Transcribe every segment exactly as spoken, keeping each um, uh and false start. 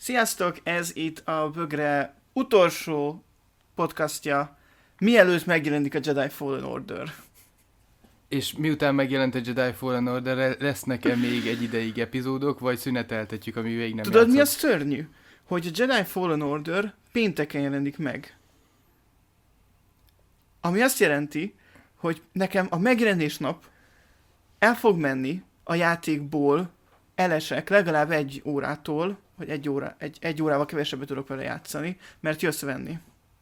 Sziasztok, ez itt a Bögre utolsó podcastja, mielőtt megjelenik a Jedi Fallen Order. És miután megjelent a Jedi Fallen Order, lesznek-e még egy ideig epizódok, vagy szüneteltetjük, ami végig nem Tudod, játszott? mi az szörnyű? Hogy a Jedi Fallen Order pénteken jelenik meg. Ami azt jelenti, hogy nekem a megjelenés nap el fog menni a játékból, elesek legalább egy órától, vagy egy, óra, egy, egy órával kevesebbet tudok vele játszani, mert jössz venni.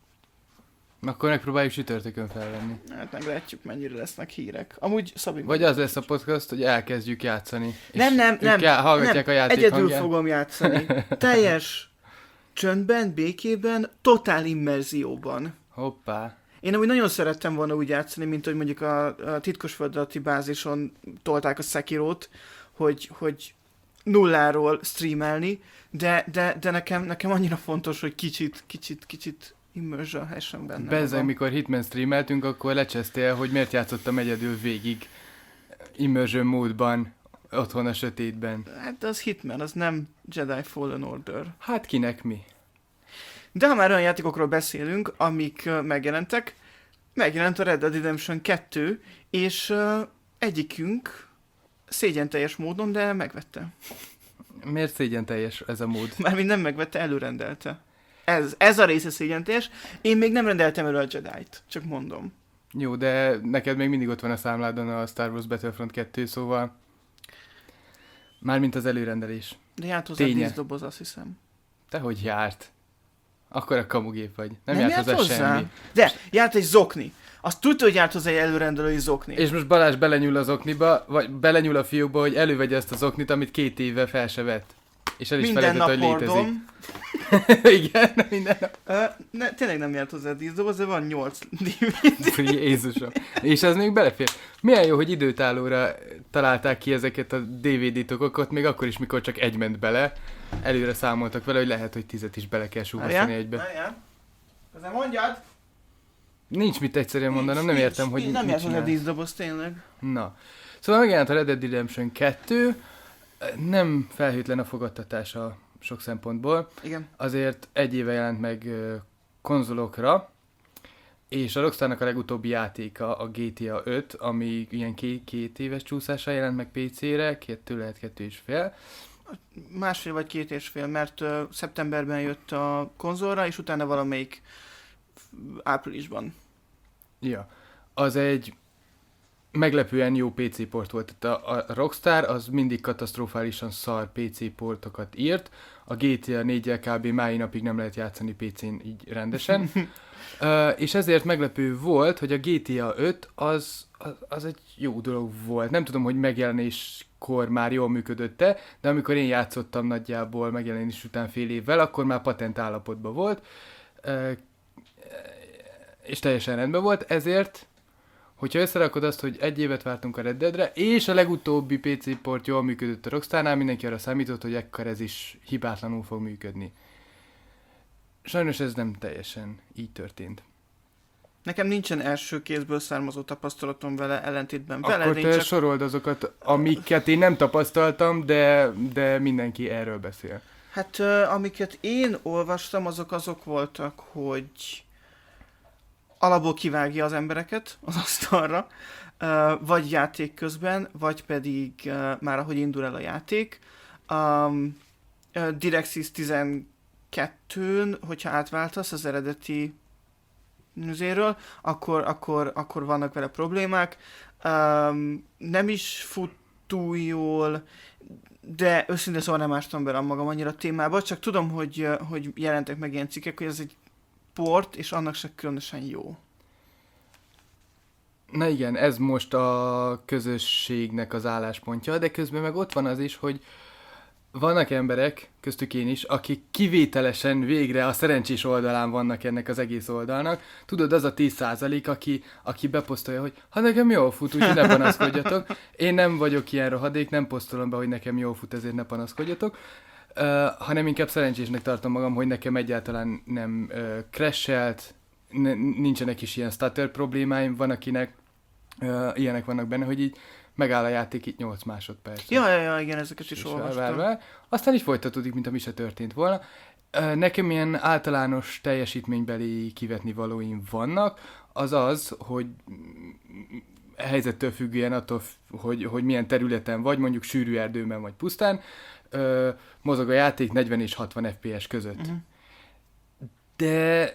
Akkor megpróbáljuk csütörtökön felvenni. Hát meglátjuk, mennyire lesznek hírek. Amúgy Szabi... Vagy az lesz a podcast, hogy elkezdjük játszani. Nem, nem, nem. Kell, hallgatják nem. a játék Egyedül hangján. fogom játszani. Teljes csöndben, békében, totál immerzióban. Hoppá. Én amúgy nagyon szerettem volna úgy játszani, mint hogy mondjuk a, a titkosföld alatti bázison tolták a Sekirót, hogy, hogy nulláról streamelni, de, de, de nekem, nekem annyira fontos, hogy kicsit, kicsit, kicsit immersion hessen benne. Bezzeg, mikor Hitman streameltünk, akkor lecsesztél, hogy miért játszottam egyedül végig immersion módban, otthon a sötétben. Hát de az Hitman, az nem Jedi Fallen Order. Hát kinek mi? De ha már olyan játékokról beszélünk, amik uh, megjelentek, megjelent a Red Dead Redemption kettő, és uh, egyikünk szégyenteljes módon, de megvette. Miért szégyen teljes ez a mód? Mármint nem megvette, előrendelte. Ez, ez a része szégyenteljes. Én még nem rendeltem elő a Jedi-t, csak mondom. Jó, de neked még mindig ott van a számládon a Star Wars Battlefront kettő, szóval mármint az előrendelés. De járt hozzá Ténye. díszdoboz, azt hiszem. Te hogy járt? Akkor a kamugép vagy. Nem, Nem járt hozzá, hozzá semmi. De, járt egy zokni. Azt tudta, hogy járt hozzá egy előrendelői zokni. És most Balázs belenyúl az okniba, vagy belenyúl a fiúkba, hogy elővegye ezt az oknit, amit két éve fel se vett. És el is minden nap felejtett, hogy létezik. hordom. Igen, minden nap. Uh, ne, tényleg nem járt hozzá a díszdoboz, de van nyolc dé vé dé. Jézusom. És ez még belefér. Milyen jó, hogy időtállóra találták ki ezeket a dé vé dé tokokat, még akkor is, mikor csak egy ment bele. Előre számoltak vele, hogy lehet, hogy tizet is bele kell súvasztani egybe. Várjál. Azért mondjad. Nincs mit egyszerűen mondanom, nem Nincs, értem, hogy nincs. Nem mit járt hozzá a csinálsz. díszdoboz, tényleg. Na. Szóval megjelent a Red Dead Redemption kettő, nem felhőtlen a fogadtatása sok szempontból. Igen. Azért egy éve jelent meg ö, konzolokra, és a Rockstarnak a legutóbbi játéka a gé té á öt, ami ilyen két, két éves csúszással jelent meg pé cére, kettő lehet kettő és fél. Másfél vagy két és fél, mert uh, szeptemberben jött a konzolra, és utána valamelyik áprilisban. Ja, az egy meglepően jó pé cé port volt. Tehát a, a Rockstar az mindig katasztrofálisan szar pé cé portokat írt, a gé té á néggyel kb. Mai napig nem lehet játszani pé cén így rendesen. uh, és ezért meglepő volt, hogy a gé té á öt az, az, az egy jó dolog volt. Nem tudom, hogy megjelenéskor már jól működött-e, de amikor én játszottam nagyjából megjelenés után fél évvel, akkor már patent állapotban volt, uh, és teljesen rendben volt, ezért hogyha összerakod azt, hogy egy évet vártunk a Red Deadre, és a legutóbbi pé cé port jól működött a Rockstarnál, mindenki arra számított, hogy ekkor ez is hibátlanul fog működni. Sajnos ez nem teljesen így történt. Nekem nincsen első kézből származó tapasztalatom vele, ellentétben vele. Akkor te csak... sorold azokat, amiket én nem tapasztaltam, de, de mindenki erről beszél. Hát uh, amiket én olvastam, azok azok voltak, hogy alapból kivágja az embereket az asztalra, uh, vagy játék közben, vagy pedig uh, már ahogy indul el a játék. Um, uh, DirectX tizenkettőn, hogyha átváltasz az eredeti műzéről, akkor, akkor, akkor vannak vele problémák. Um, nem is fut túl jól, de őszintén szóval nem ástam bele magam annyira a témába, csak tudom, hogy, hogy jelentek meg ilyen cikkek, hogy ez egy port, és annak se különösen jó. Na igen, ez most a közösségnek az álláspontja, de közben meg ott van az is, hogy vannak emberek, köztük én is, akik kivételesen végre a szerencsés oldalán vannak ennek az egész oldalnak. Tudod, az a tíz százalék, aki, aki beposztolja, hogy ha nekem jól fut, úgyhogy ne panaszkodjatok. Én nem vagyok ilyen rohadék, nem posztolom be, hogy nekem jól fut, ezért ne panaszkodjatok. Uh, hanem inkább szerencsésnek tartom magam, hogy nekem egyáltalán nem uh, crashelt, n- nincsenek is ilyen stutter problémáim, van akinek uh, ilyenek vannak benne, hogy így megáll a játék itt nyolc másodperc. Ja, ja, ja, igen, ezeket is És olvastam. vár, aztán így folytatódik, mint ami se történt volna. Nekem ilyen általános teljesítménybeli kivetnivalóim vannak, az az, hogy helyzettől függően attól, hogy, hogy milyen területen vagy, mondjuk sűrű erdőben vagy pusztán, ö, mozog a játék negyven és hatvan ef pé es között. Uh-huh. De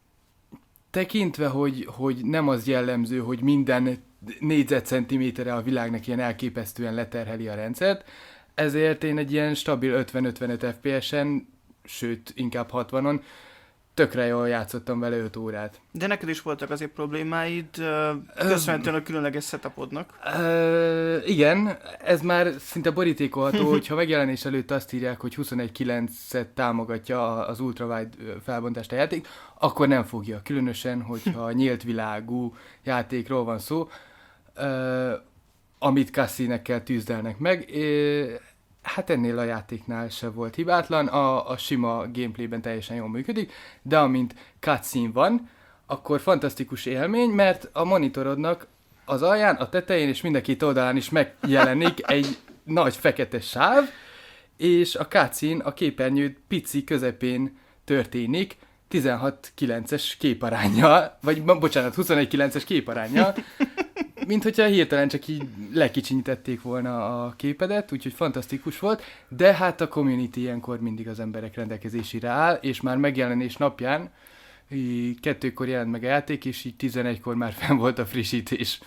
tekintve, hogy, hogy nem az jellemző, hogy minden négyzetcentiméterre a világnak ilyen elképesztően leterheli a rendszert, ezért én egy ilyen stabil ötven-ötvenöt ef pé es-en, sőt, inkább hatvanon, tökre jól játszottam vele öt órát. De neked is voltak azért problémáid, köszönhetően a különleges setupodnak. Uh, igen, ez már szinte borítékolható, hogyha megjelenés előtt azt írják, hogy huszonegy kilencet támogatja az ultrawide felbontást a játék, akkor nem fogja. Különösen, hogyha nyílt világú játékról van szó, uh, amit cutscene-ekkel tűzdelnek meg. Uh, Hát ennél a játéknál se volt hibátlan, a, a sima gameplayben teljesen jól működik, de amint cutscene van, akkor fantasztikus élmény, mert a monitorodnak az alján, a tetején és mind a két oldalán is megjelenik egy nagy fekete sáv, és a cutscene a képernyő pici közepén történik, tizenhat kilences képaránnyal, vagy bocsánat, huszonegy kilences képaránnyal, mint hogyha hirtelen csak így lekicsinyítették volna a képedet, úgyhogy fantasztikus volt, de hát a community ilyenkor mindig az emberek rendelkezésére áll, és már megjelenés napján, kettőkor jelent meg a játék, és így tizenegykor már fenn volt a frissítés,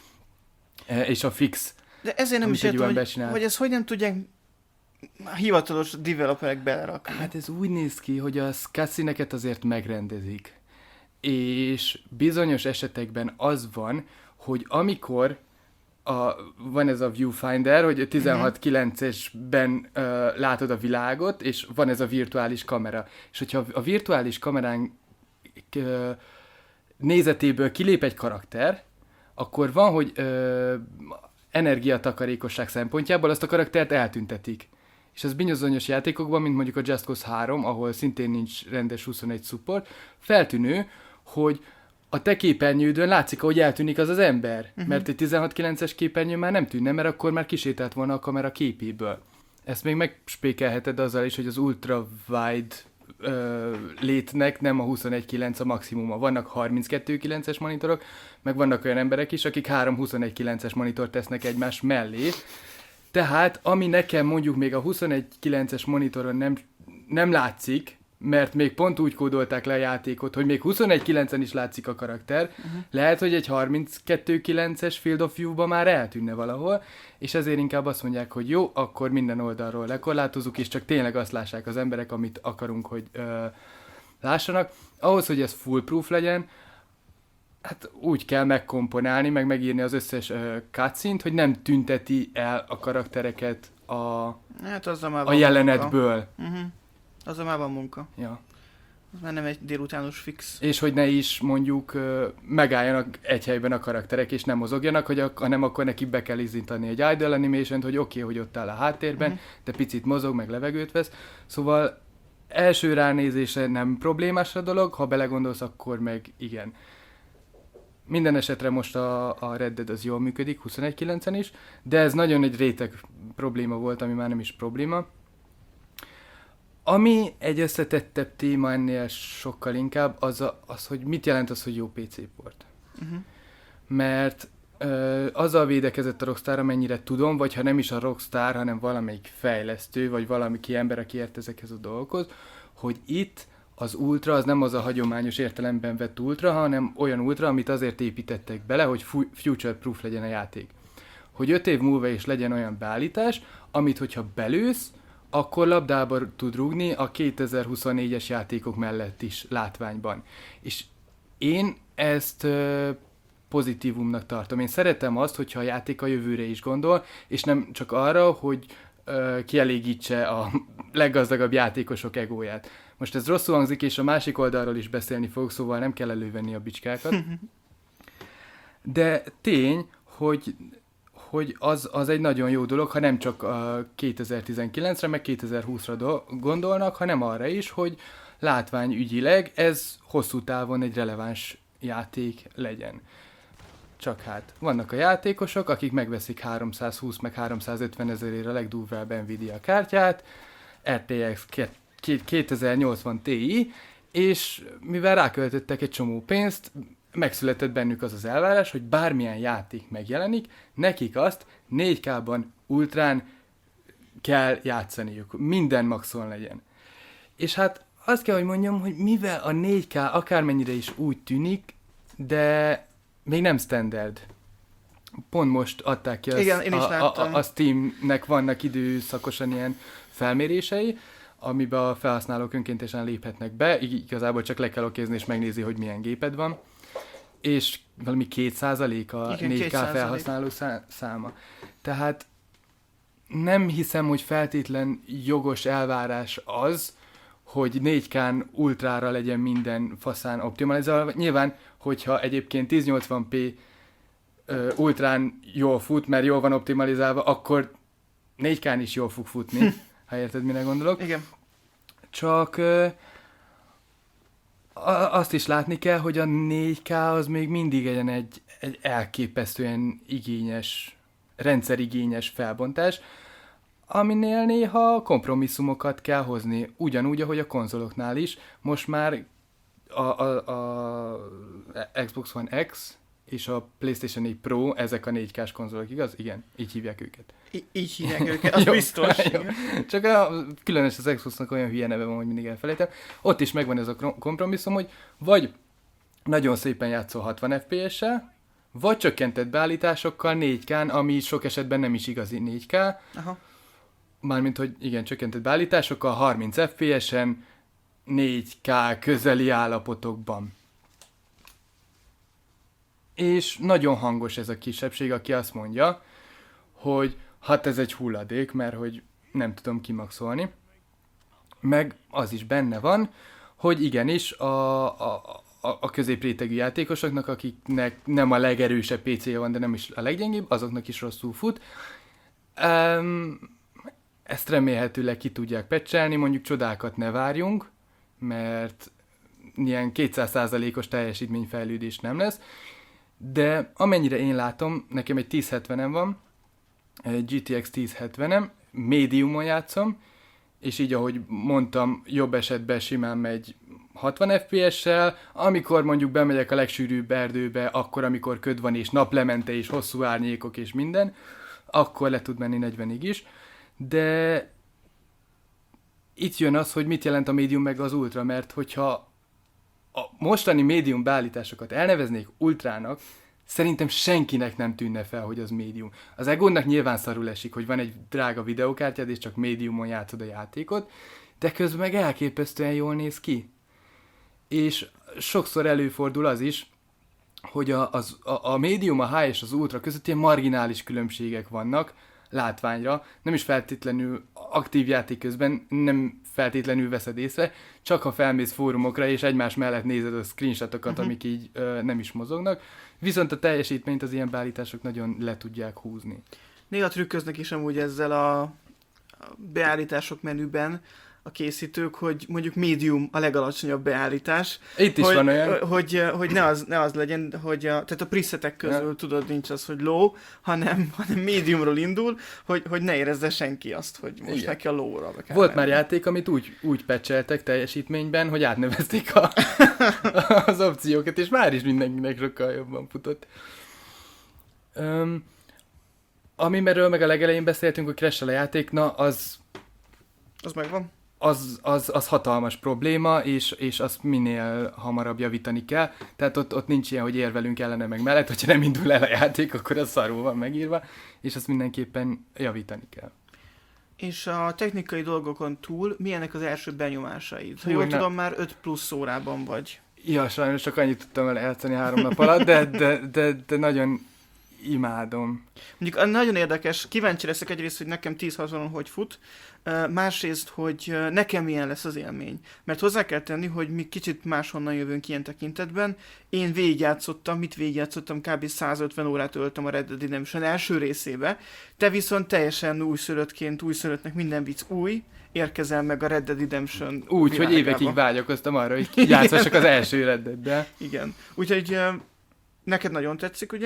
és a fix. De ezért nem is értem, hogy, hogy ezt hogy nem tudják a hivatalos developerek belerakni. Hát ez úgy néz ki, hogy a cutscene-eket azért megrendezik, és bizonyos esetekben az van, hogy amikor a, van ez a viewfinder, hogy a tizenhat kilencesben uh, látod a világot, és van ez a virtuális kamera. És hogyha a virtuális kamerán uh, nézetéből kilép egy karakter, akkor van, hogy uh, energiatakarékosság szempontjából azt a karaktert eltüntetik. És ez bizonyos játékokban, mint mondjuk a Just Cause három, ahol szintén nincs rendes huszonegy support, feltűnő, hogy a te képernyődön látszik, ahogy eltűnik az az ember. Uh-huh. Mert egy tizenhat kilences képernyő már nem tűnne, mert akkor már kisétált volna a kamera képéből. Ezt még megspékelheted azzal is, hogy az ultra-wide ö, létnek nem a huszonegy kilenc a maximuma. Vannak harminckettő kilences monitorok, meg vannak olyan emberek is, akik három huszonegy kilences monitort tesznek egymás mellé. Tehát, ami nekem mondjuk még a huszonegy kilences monitoron nem, nem látszik, mert még pont úgy kódolták le a játékot, hogy még huszonegy kilencen is látszik a karakter, uh-huh. lehet, hogy egy harminckettő kilences Field of View-ba már eltűnne valahol, és ezért inkább azt mondják, hogy jó, akkor minden oldalról lekorlátozunk, és csak tényleg azt lássák az emberek, amit akarunk, hogy ö, lássanak. Ahhoz, hogy ez foolproof legyen, hát úgy kell megkomponálni, meg megírni az összes uh, cutscene-t, hogy nem tünteti el a karaktereket a, hát a a jelenetből. Uh-huh. Azzal már van munka. Ja. Az már nem egy délutános fix. És hogy ne is mondjuk uh, megálljanak egy helyben a karakterek, és nem mozogjanak, hogy ak- hanem akkor neki be kell izzintani egy idle animation-t, hogy oké, okay, hogy ott áll a háttérben, uh-huh. de picit mozog, meg levegőt vesz. Szóval első ránézésre nem problémás a dolog, ha belegondolsz, akkor meg igen. Minden esetre most a, a Red Dead az jól működik, huszonegy kilencen is, de ez nagyon egy réteg probléma volt, ami már nem is probléma. Ami egy összetettebb téma ennél sokkal inkább, az, a, az hogy mit jelent az, hogy jó pé cé port. Uh-huh. Mert ö, azzal védekezett a Rockstar, amennyire tudom, vagy ha nem is a Rockstar, hanem valamelyik fejlesztő, vagy valamiki ember, aki ért ezekhez a dolgokhoz, hogy itt az ultra az nem az a hagyományos értelemben vett ultra, hanem olyan ultra, amit azért építettek bele, hogy future-proof legyen a játék. Hogy öt év múlva is legyen olyan beállítás, amit hogyha belősz, akkor labdába tud rúgni a kétezer-huszonnégyes játékok mellett is látványban. És én ezt ö, pozitívumnak tartom. Én szeretem azt, hogyha a játék a jövőre is gondol, és nem csak arra, hogy ö, kielégítse a leggazdagabb játékosok egóját. Most ez rosszul hangzik, és a másik oldalról is beszélni fog, szóval nem kell elővenni a bicskákat. De tény, hogy hogy az, az egy nagyon jó dolog, ha nem csak a kétezer-tizenkilencre, meg kétezer-húszra do- gondolnak, hanem arra is, hogy látványügyileg ez hosszú távon egy releváns játék legyen. Csak hát. Vannak a játékosok, akik megveszik háromszázhúsz meg háromszázötven ezerért a legdurvább Nvidia kártyát, er té exsz kétezer-nyolcvan Ti, és mivel ráköltöttek egy csomó pénzt, megszületett bennük az az elvárás, hogy bármilyen játék megjelenik, nekik azt négy ká-ban ultrán kell játszaniuk. Minden maxon legyen. És hát azt kell, hogy mondjam, hogy mivel a négy ká akármennyire is úgy tűnik, de még nem standard. Pont most adták ki azt, Igen, én is a, a, a Steamnek vannak időszakosan ilyen felmérései, amiben a felhasználók önkéntesen léphetnek be, igazából csak le kell okézni és megnézi, hogy milyen géped van, és valami két százalék a Igen, négy ká felhasználó száma. Tehát nem hiszem, hogy feltétlen jogos elvárás az, hogy négy kán ultrára legyen minden faszán optimalizálva. Nyilván, hogyha egyébként ezernyolcvan pé uh, ultrán jól fut, mert jól van optimalizálva, akkor négy kán is jól fog futni, ha érted, mire gondolok. Igen. Csak uh, azt is látni kell, hogy a négy ká az még mindig egy, egy, egy elképesztően igényes, rendszerigényes felbontás, aminél néha kompromisszumokat kell hozni, ugyanúgy, ahogy a konzoloknál is. Most már a, a, a Xbox One X és a PlayStation négy Pro, ezek a négy kás konzolok, igaz? Igen, így hívják őket. I- így hívják őket, az jó, biztos. Jó. Csak a, különös az Xboxnak olyan hülye neve van, hogy mindig elfelejtem. Ott is megvan ez a kompromisszum, hogy vagy nagyon szépen játszol hatvan ef pé es-sel, vagy csökkentett beállításokkal négy kán, ami sok esetben nem is igazi négy ká. Aha. Mármint, hogy igen, csökkentett beállításokkal, harminc ef pé es-en, négy ká közeli állapotokban. És nagyon hangos ez a kisebbség, aki azt mondja, hogy hát ez egy hulladék, mert hogy nem tudom kimaxolni. Meg az is benne van, hogy igenis a, a, a, a középrétegű játékosoknak, akiknek nem a legerősebb pé cé-je van, de nem is a leggyengébb, azoknak is rosszul fut. Um, ezt remélhetőleg ki tudják patchelni, mondjuk csodákat ne várjunk, mert ilyen kétszáz százalékos teljesítményfejlődés nem lesz, de amennyire én látom, nekem egy ezerhetvenem van, egy gé té iksz ezerhetvenem, médiumon játszom, és így, ahogy mondtam, jobb esetben simán megy hatvan ef pé es-sel, amikor mondjuk bemegyek a legsűrűbb erdőbe, akkor, amikor köd van és naplemente és hosszú árnyékok és minden, akkor le tud menni negyvenig is, de itt jön az, hogy mit jelent a médium meg az ultra, mert hogyha a mostani médium beállításokat elneveznék ultrának, szerintem senkinek nem tűnne fel, hogy az médium. Az Egonnak nyilván szarul esik, hogy van egy drága videokártyád, és csak médiumon játszod a játékot, de közben meg elképesztően jól néz ki. És sokszor előfordul az is, hogy a, az, a, a médium, a high és az ultra között ilyen marginális különbségek vannak látványra, nem is feltétlenül aktív játék közben, nem feltétlenül veszed észre, csak ha felmész fórumokra és egymás mellett nézed a screenshotokat, uh-huh. amik így ö, nem is mozognak, viszont a teljesítményt az ilyen beállítások nagyon le tudják húzni. Néha trükköznek is amúgy ezzel a beállítások menüben a készítők, hogy mondjuk médium a legalacsonyabb beállítás. Itt is hogy, van olyan. Hogy, hogy ne, az, ne az legyen, hogy a, tehát a presetek közül ja. tudod, nincs az, hogy low, hanem, hanem mediumról indul, hogy, hogy ne érezze senki azt, hogy most igen. neki a low-ra kell Volt menni. már játék, amit úgy, úgy patcheltek teljesítményben, hogy átnevezték a, az opciókat, és már is mindenkinek sokkal jobban futott. Um, amiről meg a legelején beszéltünk, hogy crash-el a játék, na az... Az megvan. Az, az, az hatalmas probléma, és, és azt minél hamarabb javítani kell. Tehát ott, ott nincs ilyen, hogy érvelünk ellene meg mellett, hogyha nem indul el a játék, akkor az szarul van megírva, és azt mindenképpen javítani kell. És a technikai dolgokon túl milyenek az első benyomásaid? Ha Hú, jól ne... tudom, már öt plusz órában vagy. Ja, sajnos csak annyit tudtam vele játszani három nap alatt, de, de, de, de nagyon imádom. Mondjuk nagyon érdekes, kíváncsi leszek egyrészt, hogy nekem tíz hatvanon hogy fut, másrészt, hogy nekem milyen lesz az élmény. Mert hozzá kell tenni, hogy mi kicsit máshonnan jövünk ilyen tekintetben. Én végigjátszottam, mit végigjátszottam, kb. százötven órát öltem a Red Dead Redemption első részébe. Te viszont teljesen újszülöttként, újszülöttnek minden vicc új, érkezel meg a Red Dead Redemption úgy, hogy évekig vágyakoztam arra, hogy játszassak az első Red Dead-del. Igen. Úgyhogy neked nagyon tetszik, ugye?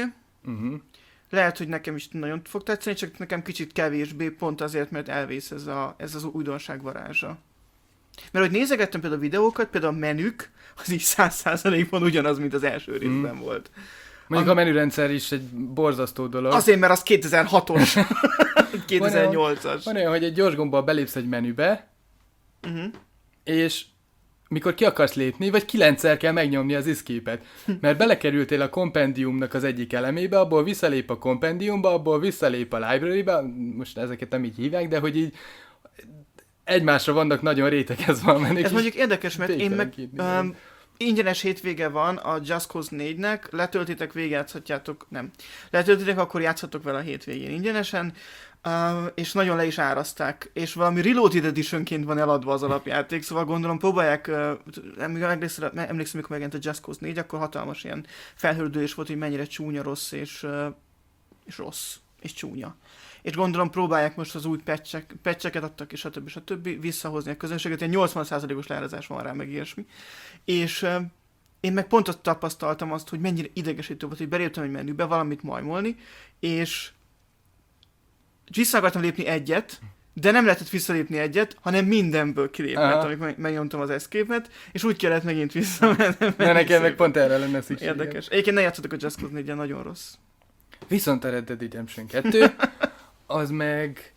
Uh-huh. Lehet, hogy nekem is nagyon fog tetszeni, csak nekem kicsit kevésbé, pont azért, mert elvész ez, a, ez az újdonság varázsa. Mert hogy nézegettem például a videókat, például a menük, az így száz százalékban ugyanaz, mint az első részben mm. volt. Mondjuk Am- a menürendszer is egy borzasztó dolog. Azért, mert az kétezer-hatos, kétezer-nyolcas. Van olyan, hogy egy gyors gombbal belépsz egy menübe, uh-huh. és mikor ki akarsz lépni, vagy kilencszer kell megnyomni az escape-et, mert belekerültél a kompendiumnak az egyik elemébe, abból visszalép a kompendiumba, abból visszalép a library-be, most ezeket nem így hívják, de hogy így egymásra vannak nagyon rétegezve a menük. Ez mondjuk érdekes, mert én meg um, ingyenes hétvége van a Just Cause négynek, letöltitek, végigjátszhatjátok, nem. Letöltitek, akkor játszhatok vele a hétvégén ingyenesen, uh, és nagyon le is árazták, és valami Reloaded Editionként van eladva az alapjáték, szóval gondolom próbálják, uh, emlékszem, emlékszem, mikor megjelent a Just Cause négy, akkor hatalmas ilyen felhördülés volt, hogy mennyire csúnya, rossz, és, uh, és rossz, és csúnya. És gondolom próbálják most az új patchek, patcheket adtak, és stb. stb. Visszahozni a közönséget, ilyen nyolcvan százalékos leárazás van rá, meg ilyesmi. És uh, én meg pont azt tapasztaltam azt, hogy mennyire idegesítő volt, hogy beléptem egy menübe valamit majmolni, és vissza akartam lépni egyet, de nem lehetett visszalépni egyet, hanem mindenből kilépett, amikor megnyomtam az escape-et, és úgy kellett megint visszamennem. Na nekem meg pont erre lenne szükségem. Érdekes. Egyébként ne játszatok a Just Cause négyen, nagyon rossz. Viszont a Red Dead Redemption kettő, az meg...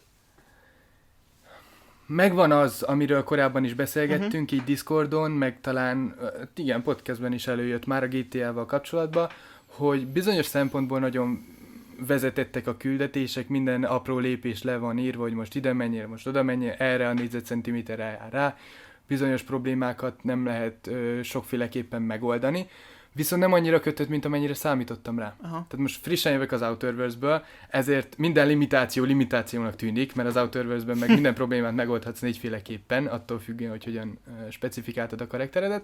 Megvan az, amiről korábban is beszélgettünk, uh-huh. így Discordon, meg talán, igen, podcastben is előjött már a gé té á-val kapcsolatban, hogy bizonyos szempontból nagyon vezetettek a küldetések, minden apró lépés le van írva, hogy most ide menjél, most oda menjél, erre a négyzetcentiméterre jár rá. Bizonyos problémákat nem lehet ö, sokféleképpen megoldani, viszont nem annyira kötött, mint amennyire számítottam rá. Aha. Tehát most frissen jövök az Outer Worlds-ből, ezért minden limitáció limitációnak tűnik, mert az Outer Worlds-ben meg minden problémát megoldhatsz négyféleképpen, attól függően, hogy hogyan ö, specifikáltad a karakteredet.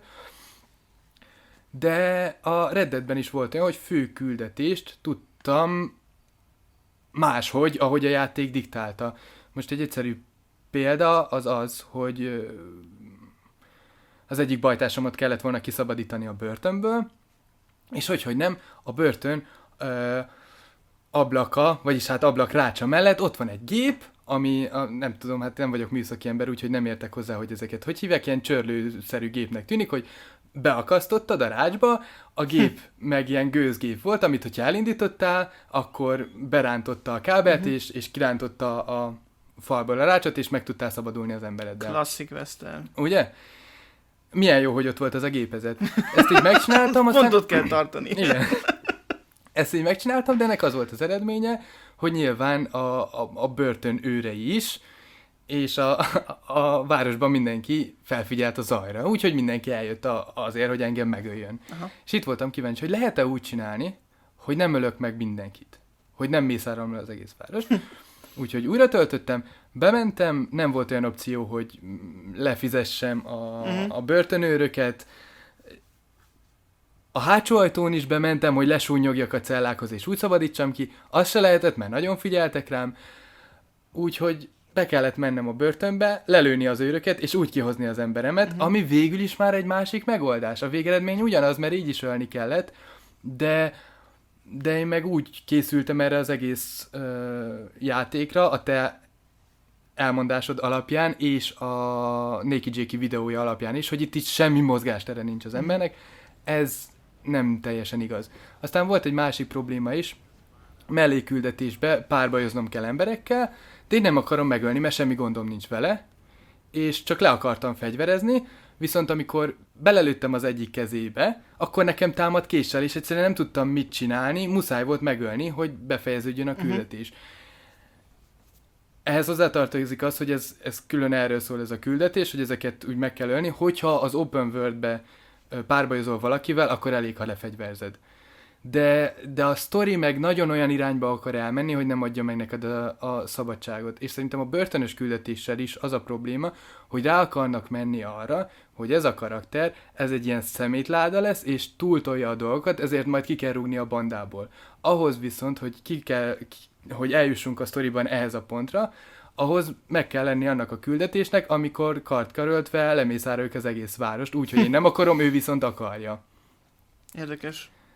De a Red Deadben is volt olyan, hogy fő küldetést tudtam máshogy, ahogy a játék diktálta. Most egy egyszerű példa az az, hogy az egyik bajtársamat kellett volna kiszabadítani a börtönből, és hogy, hogy nem, a börtön ö, ablaka, vagyis hát ablakrácsa mellett ott van egy gép, ami, a, nem tudom, hát nem vagyok műszaki ember, úgyhogy nem értek hozzá, hogy ezeket hogy hívják, ilyen csörlőszerű gépnek tűnik, hogy beakasztottad a rácsba, a gép meg ilyen gőzgép volt, amit hogyha elindítottál, akkor berántotta a kábelt, uh-huh. és, és kirántotta a falból a rácsot, és meg tudtál szabadulni az embereddel. Klasszik western. Ugye? Milyen jó, hogy ott volt az a gépezet. Ezt így megcsináltam, aztán... Pontot kell tartani. Igen. Ezt így megcsináltam, de ennek az volt az eredménye, hogy nyilván a, a, a börtön őrei is, és a, a, a városban mindenki felfigyelt a zajra, úgyhogy mindenki eljött a, azért, hogy engem megöljön. Aha. És itt voltam kíváncsi, hogy lehet-e úgy csinálni, hogy nem ölök meg mindenkit, hogy nem mészárolom le az egész város. Úgyhogy újra töltöttem, bementem, nem volt olyan opció, hogy lefizessem a, uh-huh. a börtönőröket, a hátsó ajtón is bementem, hogy lesúnyogjak a cellákhoz, és úgy szabadítsam ki, az se lehetett, mert nagyon figyeltek rám, úgyhogy be kellett mennem a börtönbe, lelőni az őröket, és úgy kihozni az emberemet, uh-huh. ami végül is már egy másik megoldás. A végeredmény ugyanaz, mert így is ölni kellett, de, de én meg úgy készültem erre az egész uh, játékra, a te elmondásod alapján, és a Naked Jakey videója alapján is, hogy itt itt semmi mozgástere nincs az embernek. Ez nem teljesen igaz. Aztán volt egy másik probléma is, melléküldetésbe párbajoznom kell emberekkel, de én nem akarom megölni, mert semmi gondom nincs vele, és csak le akartam fegyverezni, viszont amikor belelőttem az egyik kezébe, akkor nekem támad késsel, és egyszerűen nem tudtam mit csinálni, muszáj volt megölni, hogy befejeződjön a küldetés. Uh-huh. Ehhez hozzátartozik az, hogy ez, ez külön erről szól ez a küldetés, hogy ezeket úgy meg kell ölni, hogyha az open world-be párbajozol valakivel, akkor elég, ha lefegyverzed. De, de a sztori meg nagyon olyan irányba akar elmenni, hogy nem adja meg neked a, a szabadságot. És szerintem a börtönös küldetéssel is az a probléma, hogy rá akarnak menni arra, hogy ez a karakter, ez egy ilyen szemétláda lesz, és túltolja a dolgokat, ezért majd ki kell rúgni a bandából. Ahhoz viszont, hogy, ki kell, ki, hogy eljussunk a sztoriban ehhez a pontra, ahhoz meg kell lenni annak a küldetésnek, amikor kart karöltve lemészároljuk az egész várost, úgyhogy én nem akarom, ő viszont akarja. Érdekes.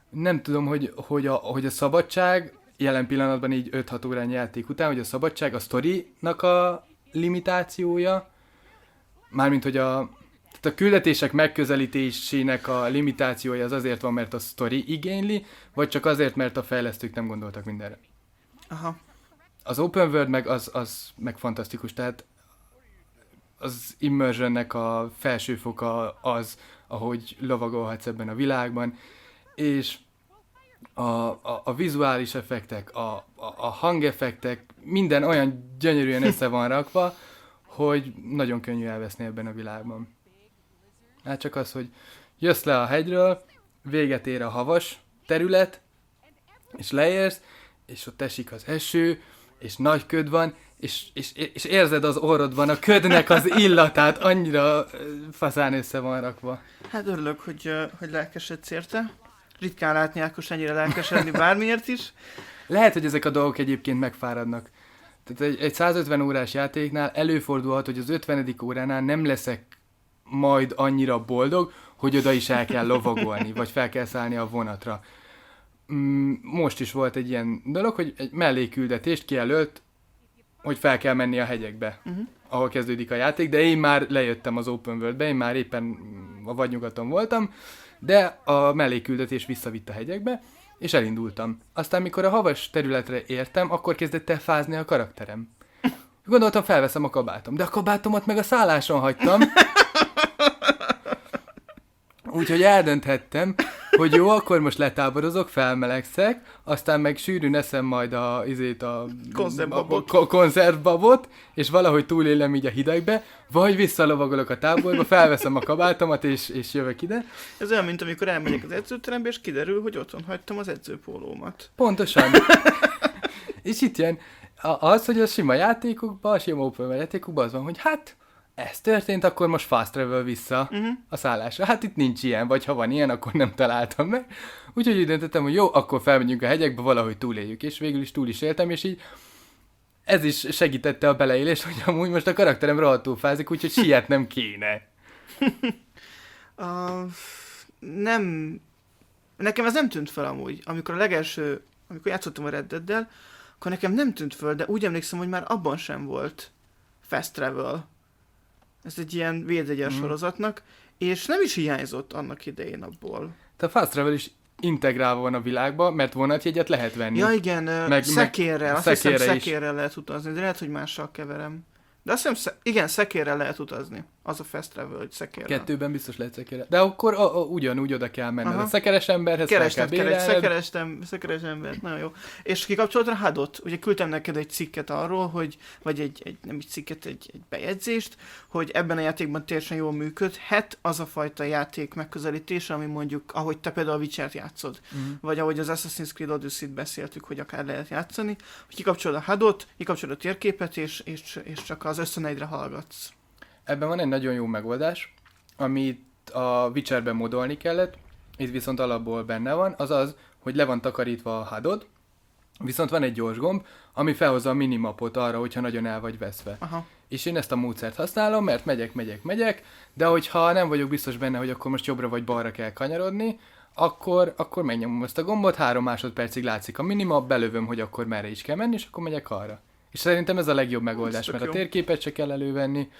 Nem tudom, hogy, hogy, a, hogy a szabadság, jelen pillanatban így öt-hat órányi játék után, hogy a szabadság a sztorinak a limitációja, mármint, hogy a, tehát a küldetések megközelítésének a limitációja az azért van, mert a sztori igényli, vagy csak azért, mert a fejlesztők nem gondoltak mindenre. Aha. Az open world meg az, az meg fantasztikus, tehát az immersionnek a felső foka az, ahogy lovagolhatsz ebben a világban, és a, a, a vizuális effektek, a, a, a hangeffektek, minden olyan gyönyörűen össze van rakva, hogy nagyon könnyű elveszni ebben a világban. Hát csak az, hogy jössz le a hegyről, véget ér a havas terület, és leérsz, és ott esik az eső, és nagy köd van, és, és, és érzed az orrodban a ködnek az illatát, annyira faszán össze van rakva. Hát örülök, hogy, hogy lelkesedsz érte. Ritkán látni Ákos ennyire lelkesedni bármiért is. Lehet, hogy ezek a dolgok egyébként megfáradnak. Tehát egy, egy százötven órás játéknál előfordulhat, hogy az ötvenedik óránál nem leszek majd annyira boldog, hogy oda is el kell lovagolni, vagy fel kell szállni a vonatra. Most is volt egy ilyen dolog, hogy egy melléküldetést kijelölt, hogy fel kell menni a hegyekbe, uh-huh. ahol kezdődik a játék, de én már lejöttem az open worldbe, én már éppen a vadnyugaton voltam, de a melléküldetés visszavitt a hegyekbe, és elindultam. Aztán, mikor a havas területre értem, akkor kezdett el fázni a karakterem. Gondoltam, felveszem a kabátom, de a kabátomat meg a szálláson hagytam. Úgyhogy eldönthettem, hogy jó, akkor most letáborozok, felmelegszek, aztán meg sűrűn eszem majd a, izét a, konzervbabot. a, a konzervbabot, és valahogy túlélem így a hidegbe, vagy visszalovagolok a táborba, felveszem a kabátomat, és, és jövök ide. Ez olyan, mint amikor elmegyek az edzőterembe, és kiderül, hogy otthon hagytam az edzőpólómat. Pontosan. És itt jön az, hogy a sima játékokban, a sima open játékokban az van, hogy hát, ez történt, akkor most fast travel vissza uh-huh. a szállásra. Hát itt nincs ilyen, vagy ha van ilyen, akkor nem találtam meg. Úgyhogy úgy döntöttem, hogy jó, akkor felmegyünk a hegyekbe, valahogy túléljük. És végül is túl is éltem, és így ez is segítette a beleélést, hogy amúgy most a karakterem rohadtul fázik, úgyhogy sietnem kéne. uh, nem... Nekem ez nem tűnt fel amúgy. Amikor a legelső, amikor játszottam a Red Dead-del, akkor nekem nem tűnt fel, de úgy emlékszem, hogy már abban sem volt fast travel. Ez egy ilyen védjegyes mm. sorozatnak, és nem is hiányzott annak idején abból. Tehát a fast travel is integrálva van a világba, mert vonatjegyet lehet venni. Ja igen, meg, szekérrel, azt hiszem szekérrel lehet utazni, de lehet, hogy mással keverem. De azt hiszem, igen, szekérrel lehet utazni. Az a fast travel, hogy szekérrel. Kettőben biztos lehet szekérrel. De akkor a, a, ugyanúgy oda kell menned. Aha. A szekeres emberhez Kerested, fel kell bérelned. Kerestem, szekeres embert, nagyon jó. És kikapcsoltad a hádot? Ugye küldtem neked egy cikket arról, hogy, vagy egy, egy nem egy cikket, egy, egy bejegyzést, hogy ebben a játékban teljesen jól működhet az a fajta játék megközelítése, ami mondjuk, ahogy te például a Witcher-t játszod, uh-huh. vagy ahogy az Assassin's Creed Odyssey-t beszéltük, hogy akár lehet játszani, hogy kikapcsolod a hádot, kikapcsolod a térképet, és, és, és csak az összeneidre hallgatsz. Ebben van egy nagyon jó megoldás, amit a Witcherben modolni kellett, itt viszont alapból benne van, az az, hogy le van takarítva a hádod, viszont van egy gyors gomb, ami felhozza a minimapot arra, hogyha nagyon el vagy veszve. Aha. És én ezt a módszert használom, mert megyek, megyek, megyek, de hogyha nem vagyok biztos benne, hogy akkor most jobbra vagy balra kell kanyarodni, akkor, akkor megnyomom ezt a gombot, három másodpercig látszik a minimap, belövöm, hogy akkor merre is kell menni, és akkor megyek arra. És szerintem ez a legjobb megoldás, mert jó. A térképet se kell elővenni,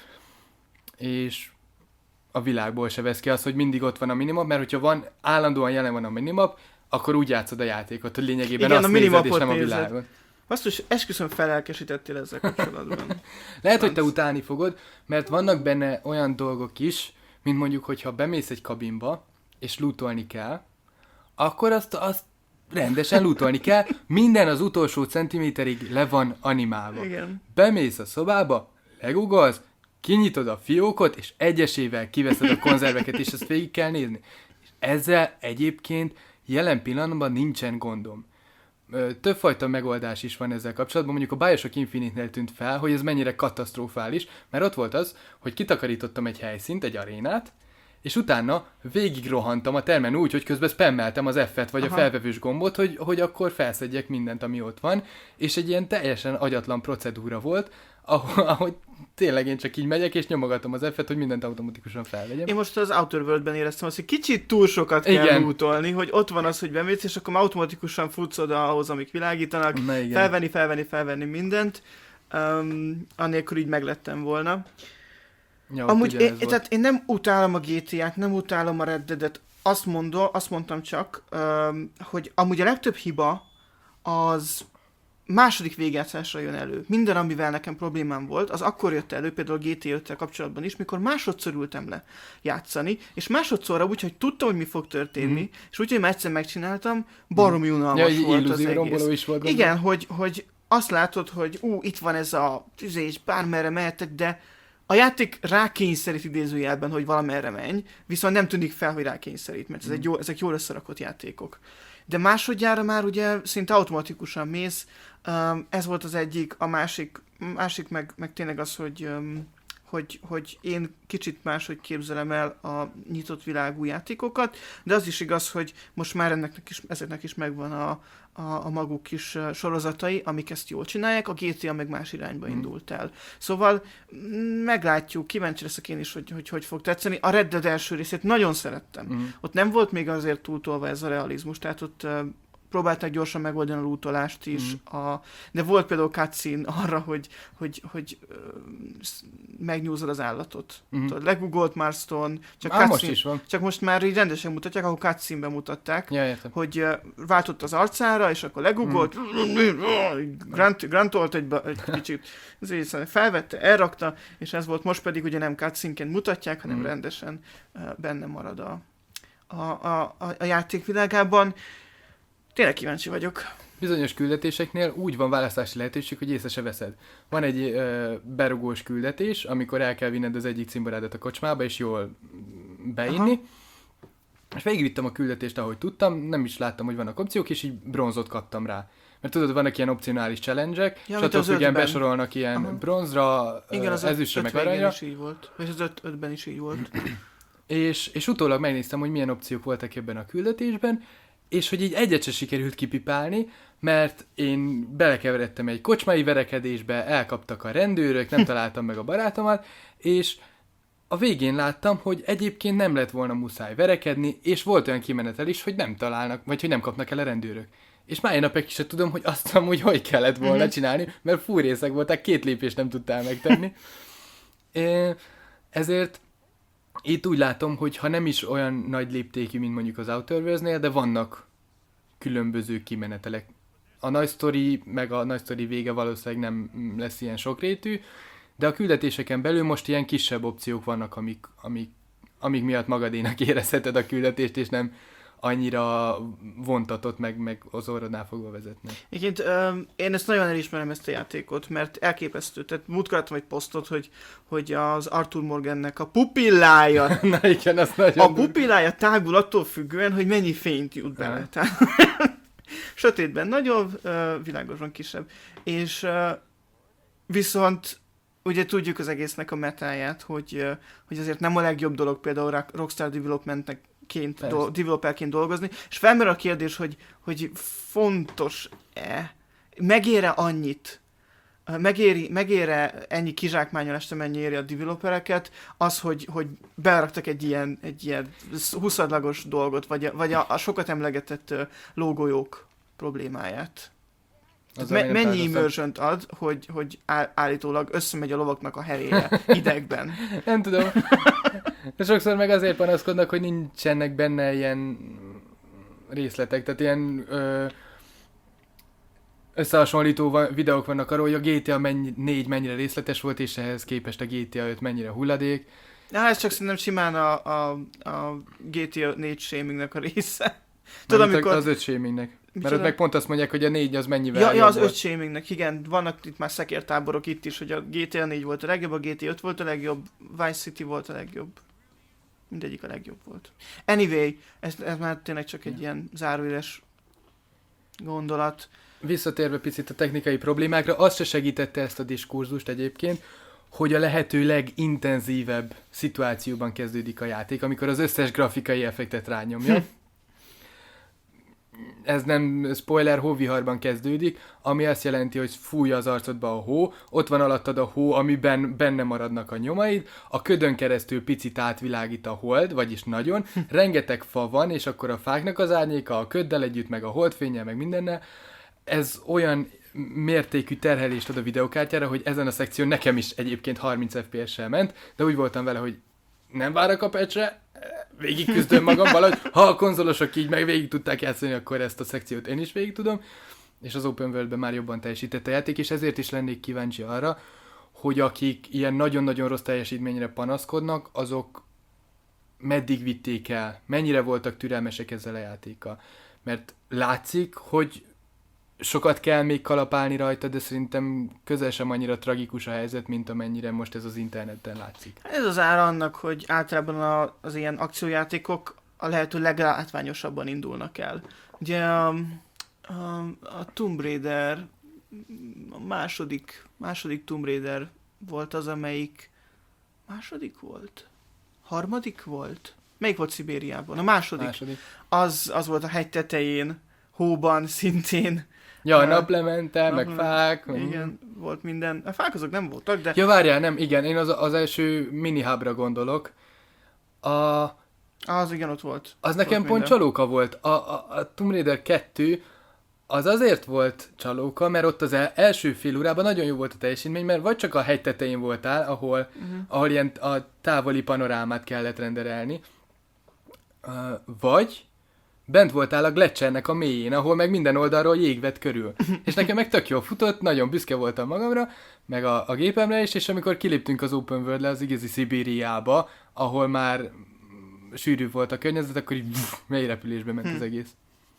és a világból se vesz ki az, hogy mindig ott van a minimap, mert hogyha van, állandóan jelen van a minimap, akkor úgy játszod a játékot, hogy lényegében igen, azt nézed, és nem a világot. Basszus, esküszöm felelkesítettél ezzel kapcsolatban. Lehet, hogy te utálni fogod, mert vannak benne olyan dolgok is, mint mondjuk, hogyha bemész egy kabinba, és lootolni kell, akkor azt, azt rendesen lootolni kell, minden az utolsó centiméterig le van animálva. Igen. Bemész a szobába, legugolsz, kinyitod a fiókot, és egyesével kiveszed a konzerveket, és ezt végig kell nézni. És ezzel egyébként jelen pillanatban nincsen gondom. Többfajta megoldás is van ezzel kapcsolatban, mondjuk a Bioshock Infinite-nél tűnt fel, hogy ez mennyire katasztrofális, mert ott volt az, hogy kitakarítottam egy helyszínt, egy arénát, és utána végig rohantam a termen úgy, hogy közben spammeltem az F-et, vagy Aha. a felvevős gombot, hogy, hogy akkor felszedjek mindent, ami ott van, és egy ilyen teljesen agyatlan procedúra volt, ahogy, ahogy tényleg én csak így megyek, és nyomogatom az F-et, hogy mindent automatikusan felvegyem. Én most az Outer World-ben éreztem azt, hogy kicsit túl sokat kell igen. útolni, hogy ott van az, hogy bemész, és akkor automatikusan futsz oda ahhoz, amik világítanak, felvenni, felvenni, felvenni mindent, um, annélkül így meglettem volna. Ja, amúgy én, tehát én nem utálom a gé té á-t, nem utálom a Red Dead-et, azt, mondom, azt mondtam csak, um, hogy amúgy a legtöbb hiba az második végjátszásra jön elő. Minden, amivel nekem problémám volt, az akkor jött elő, például a gé té öttel kapcsolatban is, mikor másodszor ültem le játszani, és másodszorra úgy, hogy tudtam, hogy mi fog történni, mm. és úgy, hogy már egyszer megcsináltam, baromi unalmas ja, volt az egész. Is volt igen, hogy, hogy azt látod, hogy ú, itt van ez a tüzé, és bármerre mehetek, de a játék rákényszerít idézőjelben, hogy valamerre menj, viszont nem tűnik fel, hogy rákényszerít, mert ez egy jó, ezek jól összerakott játékok. De másodjára már ugye szinte automatikusan mész, um, ez volt az egyik, a másik, másik meg, meg tényleg az, hogy, um, hogy, hogy én kicsit máshogy képzelem el a nyitott világú játékokat, de az is igaz, hogy most már ennek is, ezeknek is megvan a, a, a maguk kis sorozatai, amik ezt jól csinálják, a gé té á meg más irányba mm. indult el. Szóval meglátjuk, kíváncsi leszek én is, hogy hogy, hogy fog tetszeni. A Red Dead első részét nagyon szerettem. Mm. Ott nem volt még azért túltolva ez a realizmus, tehát ott uh, próbálták gyorsan megoldani a lootolást is, mm. a, de volt például cutscene arra, hogy, hogy, hogy uh, megnyúzod az állatot. Mm. Tudod, leguggolt Marston, csak, Á, most is van. Csak most már így rendesen mutatják, ahol cutscene-ben mutatták, ja, hogy uh, váltott az arcára, és akkor leguggolt, mm. grant, grantolt egy, egy kicsit, ezért felvette, elrakta, és ez volt, most pedig ugye nem cutscene-ként mutatják, hanem mm. rendesen uh, benne marad a, a, a, a, a játékvilágában. Tényleg kíváncsi vagyok. Bizonyos küldetéseknél úgy van választási lehetőség, hogy észre se veszed. Van egy ö, berugós küldetés, amikor el kell vinned az egyik cimborádat a kocsmába, és jól beinni. Aha. És végigvittem a küldetést, ahogy tudtam, nem is láttam, hogy vannak opciók, és így bronzot kaptam rá. Mert tudod, vannak ilyen opcionális challenge-ek, ja, és attól függően besorolnak ilyen Aha. bronzra, igen, az ezüstre, meg aranyra. is így volt. És az öt, ötben is így volt. és, és utólag megnéztem, hogy milyen opciók voltak ebben a küldetésben, és hogy így egyet se sikerült kipipálni, mert én belekeveredtem egy kocsmai verekedésbe, elkaptak a rendőrök, nem találtam meg a barátomat, és a végén láttam, hogy egyébként nem lett volna muszáj verekedni, és volt olyan kimenetel is, hogy nem találnak, vagy hogy nem kapnak el a rendőrök. És már én napig sem tudom, hogy azt amúgy hogy kellett volna mm-hmm. csinálni, mert fúrészek voltak, két lépést nem tudtál megtenni. é, ezért itt úgy látom, hogy ha nem is olyan nagy léptékű, mint mondjuk az Outer Worlds-nél, de vannak különböző kimenetelek. A nagy sztori, meg a nagy sztori vége valószínűleg nem lesz ilyen sokrétű, de a küldetéseken belül most ilyen kisebb opciók vannak, amik, amik, amik miatt magadénak érezheted a küldetést, és nem annyira vontatott, meg, meg az orrodnál fogva vezetni. Egyébként um, én ezt nagyon elismerem, ezt a játékot, mert elképesztő. Tehát múltkor adtam egy posztot, hogy, hogy az Arthur Morgannek a pupillája, Na igen, az nagyon a pupillája tágul attól függően, hogy mennyi fényt jut bele. Tehát, sötétben nagyobb, uh, világosan kisebb. És uh, viszont ugye tudjuk az egésznek a metáját, hogy, uh, hogy azért nem a legjobb dolog például Rockstar Developmentnek Ként, do, developerként dolgozni, és felmerül a kérdés, hogy, hogy fontos-e, megére annyit, megéri, megére ennyi kizsákmányolást, amennyi éri a developereket, az, hogy, hogy beraktak egy ilyen, egy ilyen huszadlagos dolgot, vagy, vagy a, a sokat emlegetett lógolyók problémáát. Me- mennyi immersion ad, hogy, hogy állítólag összemegy a lovaknak a herére idegben? Nem tudom. De sokszor meg azért panaszkodnak, hogy nincsenek benne ilyen részletek, tehát ilyen ö, összehasonlító videók vannak arról, hogy a gé té á mennyi, négy mennyire részletes volt, és ehhez képest a gé té á öt mennyire hulladék. Na, ez csak szerintem simán a, a, a gé té á négy shamingnek a része. Tudod, amikor... Az öt shamingnek. Mert ott meg pont azt mondják, hogy a négy az mennyivel ja, ja, az öt shamingnek, igen. Vannak itt már szekértáborok itt is, hogy a gé té á négy volt a legjobb, a gé té öt volt a legjobb, Vice City volt a legjobb. Mindegyik a legjobb volt. Anyway, ez, ez már tényleg csak egy ja. ilyen záróéles gondolat. Visszatérve picit a technikai problémákra, az se segítette ezt a diskurzust egyébként, hogy a lehető legintenzívebb szituációban kezdődik a játék, amikor az összes grafikai effektet rányomja. ez nem spoiler, hóviharban kezdődik, ami azt jelenti, hogy fúj az arcodba a hó, ott van alattad a hó, amiben benne maradnak a nyomaid, a ködön keresztül picit átvilágít a hold, vagyis nagyon, rengeteg fa van, és akkor a fáknak az árnyéka, a köddel együtt, meg a holdfénnyel, meg mindennel, ez olyan mértékű terhelést ad a videokártyára, hogy ezen a szekción nekem is egyébként harminc ef pé es-sel ment, de úgy voltam vele, hogy nem várok a patchre, végig küzdöm magam valahogy, ha a konzolosok így meg végig tudták játszani, akkor ezt a szekciót én is végig tudom, és az Open World-ben már jobban teljesített a játék, és ezért is lennék kíváncsi arra, hogy akik ilyen nagyon-nagyon rossz teljesítményre panaszkodnak, azok meddig vitték el, mennyire voltak türelmesek ezzel a játékkal. Mert látszik, hogy sokat kell még kalapálni rajta, de szerintem közel sem annyira tragikus a helyzet, mint amennyire most ez az interneten látszik. Ez az ára annak, hogy általában a, az ilyen akciójátékok a lehető leglátványosabban indulnak el. Ugye a, a, a Tomb Raider, a második, második Tomb Raider volt az, amelyik második volt? Harmadik volt? Melyik volt Szibériában? A második. második. Az, az volt a hegy tetején, hóban szintén. Ja, a Uh, naplemente, meg naplemente, fák. Igen, volt minden. A fák azok nem voltak, de... Ja, várjál, nem, igen, én az, az első mini-hubra gondolok. A, Az igen, ott volt. az nekem volt pont minden. csalóka volt. A, a, a Tomb Raider kettő az azért volt csalóka, mert ott az el, első fél órában nagyon jó volt a teljesítmény, mert vagy csak a hegy tetején voltál, ahol, uh-huh. ahol ilyen a távoli panorámát kellett renderelni, uh, vagy bent voltál a Gletschernek a mélyén, ahol meg minden oldalról jég vett körül. És nekem meg tök jól futott, nagyon büszke voltam magamra, meg a, a gépemre is, és amikor kiléptünk az Open World-le, az igazi Szibériába, ahol már sűrű volt a környezet, akkor így pff, mély repülésbe ment az egész.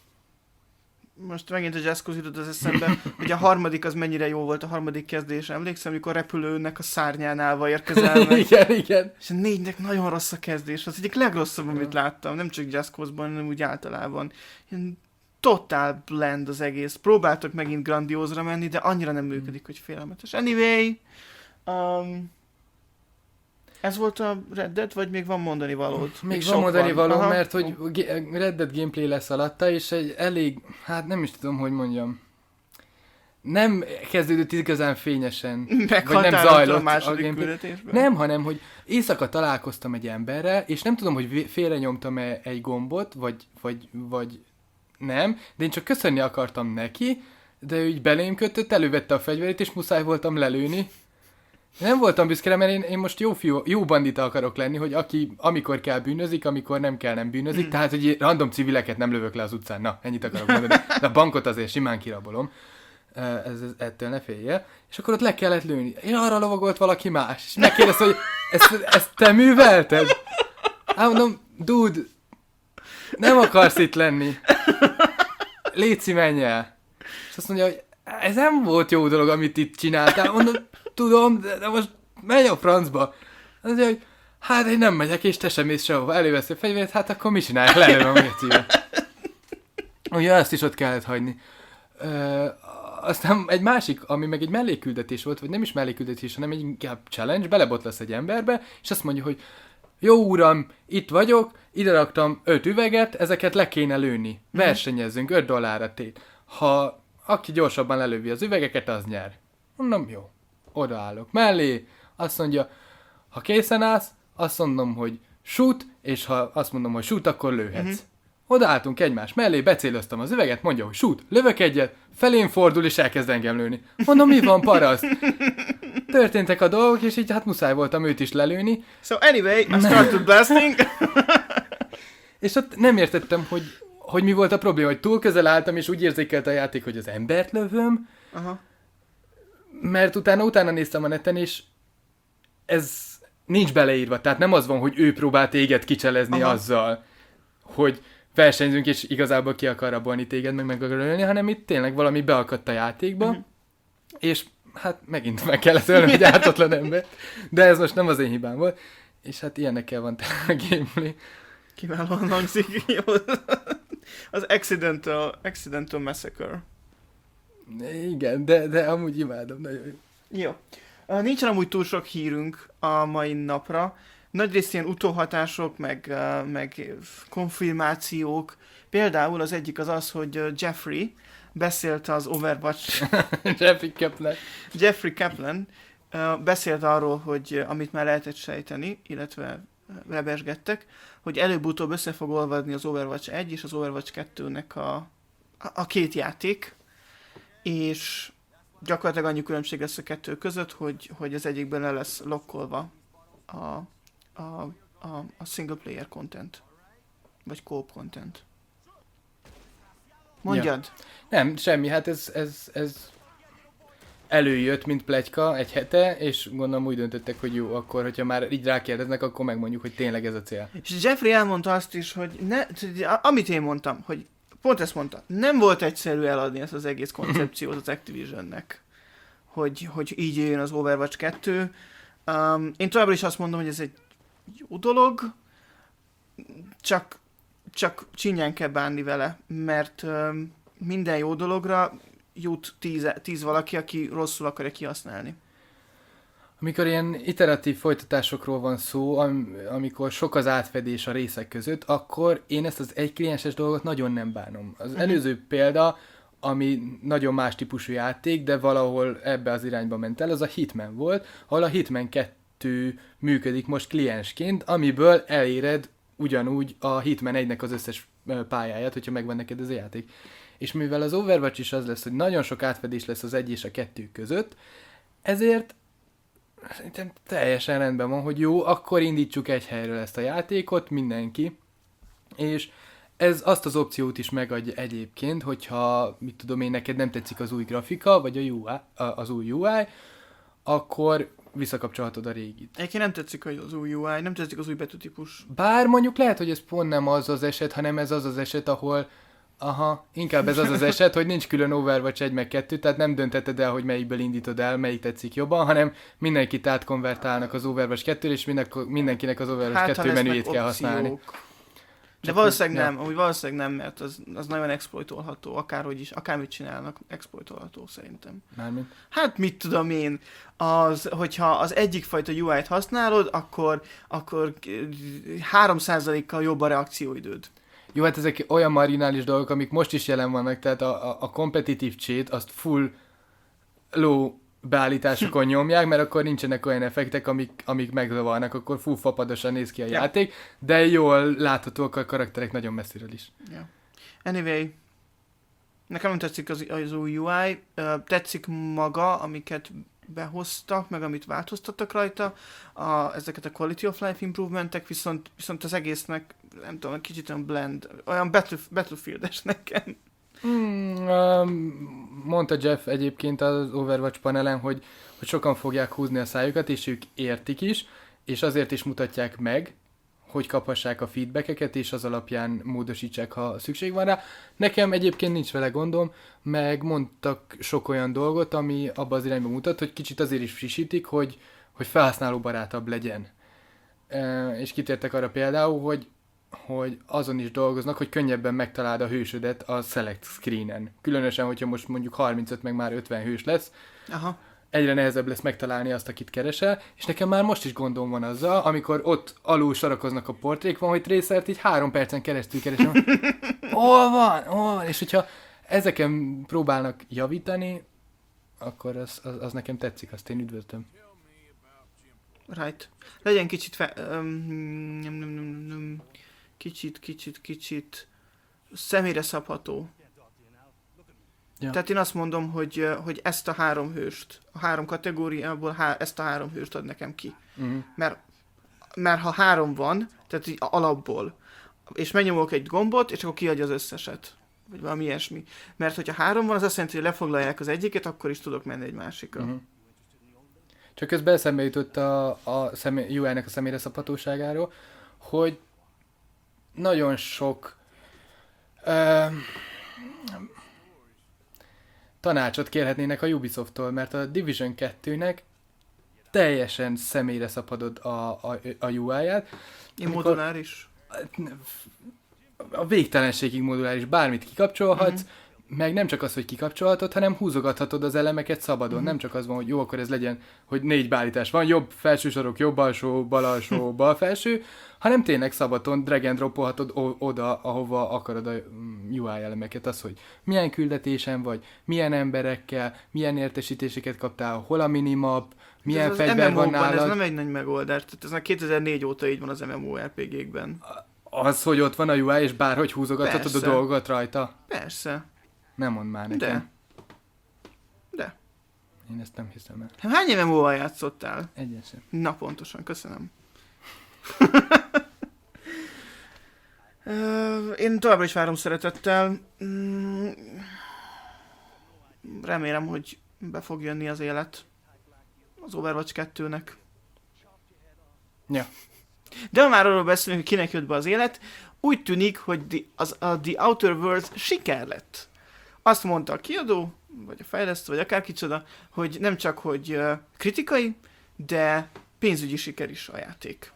Most megint a Jazzcoz jutott az eszembe, hogy a harmadik az mennyire jó volt, a harmadik kezdés. Emlékszem, amikor a repülőnek a szárnyán állva érkezel meg. Igen, igen. És a négynek nagyon rossz a kezdés. Az egyik legrosszabb, amit láttam. Nem csak Jazzcozban, hanem úgy általában. Ilyen totál blend az egész. Próbáltak megint grandiózra menni, de annyira nem működik, hogy félelmetes. Anyway, um, ez volt a Red Dead, vagy még van mondani valód? Még van mondani való, Aha. mert hogy Red Dead gameplay lesz alatta, és egy elég, hát nem is tudom, hogy mondjam, nem kezdődött igazán fényesen, vagy nem zajlott a második a gameplay. küldetésben. Nem, hanem, hogy éjszaka találkoztam egy emberrel, és nem tudom, hogy félre nyomtam-e egy gombot, vagy, vagy, vagy nem, de én csak köszönni akartam neki, de ő így belém kötött, elővette a fegyverét, és muszáj voltam lelőni. Nem voltam büszke, mert én, én most jó fiú, jó bandita akarok lenni, hogy aki amikor kell bűnözik, amikor nem kell nem bűnözik, mm. tehát hogy random civileket nem lövök le az utcán. Na, ennyit akarok mondani. De a bankot azért simán kirabolom. Ez, ez, ettől ne félje. És akkor ott le kellett lőni. Én arra lovagolt valaki más. És megkérdezte, hogy ezt, ezt te művelted? Hát mondom, dude, nem akarsz itt lenni. Léci, menj el. És azt mondja, hogy ez nem volt jó dolog, amit itt csináltál. Mondom, tudom, de, de most menj a francba. Azt mondja, hogy hát én nem megyek, és te sem mész sehova. Előveszi a fegyvert, hát akkor mi csinálják? Lelőm a gecibe. Ugye ezt is ott kellett hagyni. Ö, aztán egy másik, ami meg egy mellékküldetés volt, vagy nem is mellékküldetés, hanem egy inkább challenge, belebotlasz egy emberbe, és azt mondja, hogy jó uram, itt vagyok, ide raktam öt üveget, ezeket le kéne lőni. Versenyezzünk, öt dollárra tét. Ha aki gyorsabban lelövi az üvegeket, az nyer. Mondom, jó. Odaállok mellé, azt mondja, ha készen állsz, azt mondom, hogy shoot, és ha azt mondom, hogy shoot, akkor lőhetsz. Uh-huh. Odaálltunk egymás mellé, becéloztam az üveget, mondja, hogy shoot, lövök egyet, felén fordul, és elkezd engem lőni. Mondom, mi van, paraszt? Történtek a dolgok, és így hát muszáj voltam őt is lelőni. So anyway, I started blasting. És ott nem értettem, hogy, hogy mi volt a probléma, hogy túl közel álltam, és úgy érzékelt a játék, hogy az embert lövöm, Aha. mert utána, utána néztem a neten, és ez nincs beleírva. Tehát nem az van, hogy ő próbál téged kicselezni Aha. azzal, hogy versenyzünk, és igazából ki akar rabolni téged, meg meg akar ölni, hanem itt tényleg valami beakadt a játékba, uh-huh. és hát megint meg kellett ölni egy ártatlan embert, de ez most nem az én hibám volt, és hát ilyenekkel van a gameplay. Kiválóan hangzik. Az Accidental, Accidental Massacre. Igen, de, de amúgy imádom, nagyon jó. Jó. Uh, nincsen amúgy túl sok hírünk a mai napra. Nagyrészt ilyen utóhatások, meg, uh, meg konfirmációk. Például az egyik az az, hogy uh, Jeffrey beszélt az Overwatch... Jeffrey Kaplan. Jeffrey Kaplan uh, beszélt arról, hogy uh, amit már lehetett sejteni, illetve rebesgettek, hogy előbb-utóbb össze fog olvadni az Overwatch egy és az Overwatch kettőnek a, a, a két játék, és gyakorlatilag annyi különbség lesz a kettő között, hogy, hogy az egyikben le lesz lokkolva a, a, a, a single player content, vagy co-op content. Mondjad? Ja. Nem, semmi, hát ez, ez, ez előjött, mint pletyka egy hete, és gondolom úgy döntöttek, hogy jó, akkor, hogyha már így rákérdeznek, akkor megmondjuk, hogy tényleg ez a cél. És Jeffrey elmondta azt is, hogy ne, amit én mondtam, hogy pont ezt mondta, nem volt egyszerű eladni ezt az egész koncepciót az Activisionnek, hogy, hogy így jön az Overwatch kettő. Um, én továbbra is azt mondom, hogy ez egy jó dolog, csak, csak csinyán kell bánni vele, mert um, minden jó dologra jut tíz, tíz valaki, aki rosszul akarja kihasználni. Amikor ilyen iteratív folytatásokról van szó, am- amikor sok az átfedés a részek között, akkor én ezt az egy klienses dolgot nagyon nem bánom. Az Mhm. előző példa, ami nagyon más típusú játék, de valahol ebbe az irányba ment el, az a Hitman volt, ahol a Hitman kettő működik most kliensként, amiből eléred ugyanúgy a Hitman egynek az összes ö, pályáját, hogyha megvan neked ez a játék. És mivel az Overwatch is az lesz, hogy nagyon sok átfedés lesz az egy és a kettő között, ezért szerintem teljesen rendben van, hogy jó, akkor indítsuk egy helyről ezt a játékot, mindenki, és ez azt az opciót is megadja egyébként, hogyha, mit tudom én, neked nem tetszik az új grafika, vagy a u i, az új u i, akkor visszakapcsolhatod a régit. Egyébként nem tetszik hogy az új u i, nem tetszik az új betűtípus. Bár mondjuk lehet, hogy ez pont nem az az eset, hanem ez az az eset, ahol aha, inkább ez az az eset, hogy nincs külön Overwatch egy meg kettő, tehát nem döntheted el, hogy melyikből indítod el, melyik tetszik jobban, hanem mindenkit átkonvertálnak az Overwatch kettőre, és mindenkinek az Overwatch Hát, kettő menüjét kell használni. De Csak valószínűleg úgy- nem, amúgy valószínűleg nem, mert az, az nagyon exploitolható, akárhogy is, akármit csinálnak, exploitolható szerintem. Mármint. Hát mit tudom én, az, hogyha az egyik fajta u i-t használod, akkor, akkor három százalékkal jobb a reakcióidőd. Jó, hát ezek olyan marginális dolgok, amik most is jelen vannak, tehát a, a, a competitive cheat azt full low beállításokon nyomják, mert akkor nincsenek olyan effektek, amik, amik megzavarnak, akkor full fapadosan néz ki a Ja. játék, de jól láthatóak a karakterek nagyon messziről is. Yeah. Anyway, nekem nem tetszik az, az új u i, uh, tetszik maga, amiket behoztak, meg amit változtattak rajta, a, ezeket a quality of life improvementek, viszont, viszont az egésznek, nem tudom, kicsit olyan blend, olyan battle, Battlefield-es nekem. Hmm, um, mondta Jeff egyébként az Overwatch panelen, hogy, hogy sokan fogják húzni a szájukat, és ők értik is, és azért is mutatják meg, hogy kaphassák a feedbackeket, és az alapján módosítsák, ha szükség van rá. Nekem egyébként nincs vele gondom, meg mondtak sok olyan dolgot, ami abba az irányba mutat, hogy kicsit azért is frissítik, hogy, hogy felhasználóbarátabb legyen. E, és kitértek arra például, hogy hogy azon is dolgoznak, hogy könnyebben megtaláld a hősödet a select screenen. Különösen, hogyha most mondjuk harmincöt meg már ötven hős lesz, Aha. egyre nehezebb lesz megtalálni azt, akit keresel, és nekem már most is gondom van azzal, amikor ott alul sorakoznak a portrék, van, hogy Tracert így három percen keresztül keresem. Hol van? Hol van? És hogyha ezeken próbálnak javítani, akkor az, az, az nekem tetszik, azt én üdvözlöm. Right. Legyen kicsit fe... Um, nem, nem, nem, nem, kicsit, kicsit, kicsit személyre szabható. Ja. Tehát én azt mondom, hogy, hogy ezt a három hőst, a három kategóriából há- ezt a három hőst ad nekem ki. Uh-huh. Mert, mert ha három van, tehát így alapból, és megnyomok egy gombot, és akkor kiadja az összeset. Vagy valami ilyesmi. Mert hogyha három van, az azt jelenti, hogy lefoglalják az egyiket, akkor is tudok menni egy másikra. Uh-huh. Csak közben eszembe jutott a, a személy, u i-nek a személyre szabhatóságáról, hogy nagyon sok ö, tanácsot kérhetnének a Ubisofttól, mert a Division kettőnek teljesen személyre szabadod a, a, a u i-ját. Én Amikor- moduláris. A végtelenségig moduláris, bármit kikapcsolhatsz, Mhm. meg nem csak az, hogy kikapcsolhatod, hanem húzogathatod az elemeket szabadon. Mm. Nem csak az van, hogy jó, akkor ez legyen, hogy négy beállítás van, jobb felső sarok, jobb alsó, bal alsó, bal felső, hanem tényleg szabadon drag and dropolhatod o- oda, ahova akarod a U I elemeket. Az, hogy milyen küldetésen vagy, milyen emberekkel, milyen értesítéseket kaptál, hol a minimap, milyen fegyver van nálad. Ez nem egy nagy megoldás, tehát ez már kétezer-négy óta így van az MMORPG-kben. Az, hogy ott van a U I, és bárhogy húzogathatod a dolgot rajta. Persze. Nem mondd már nekem. De. De. Én ezt nem hiszem el. Hány éve múlva játszottál? Egyen sem. Na pontosan, köszönöm. Én továbbra is várom szeretettel. Remélem, hogy be fog jönni az élet az Overwatch kettőnek. Ja. De ha már arról beszélünk, hogy kinek jött be az élet, úgy tűnik, hogy the, az, a The Outer Worlds siker lett. Azt mondta a kiadó, vagy a fejlesztő, vagy akárkicsoda, hogy nem csak, hogy uh, kritikai, de pénzügyi siker is a játék.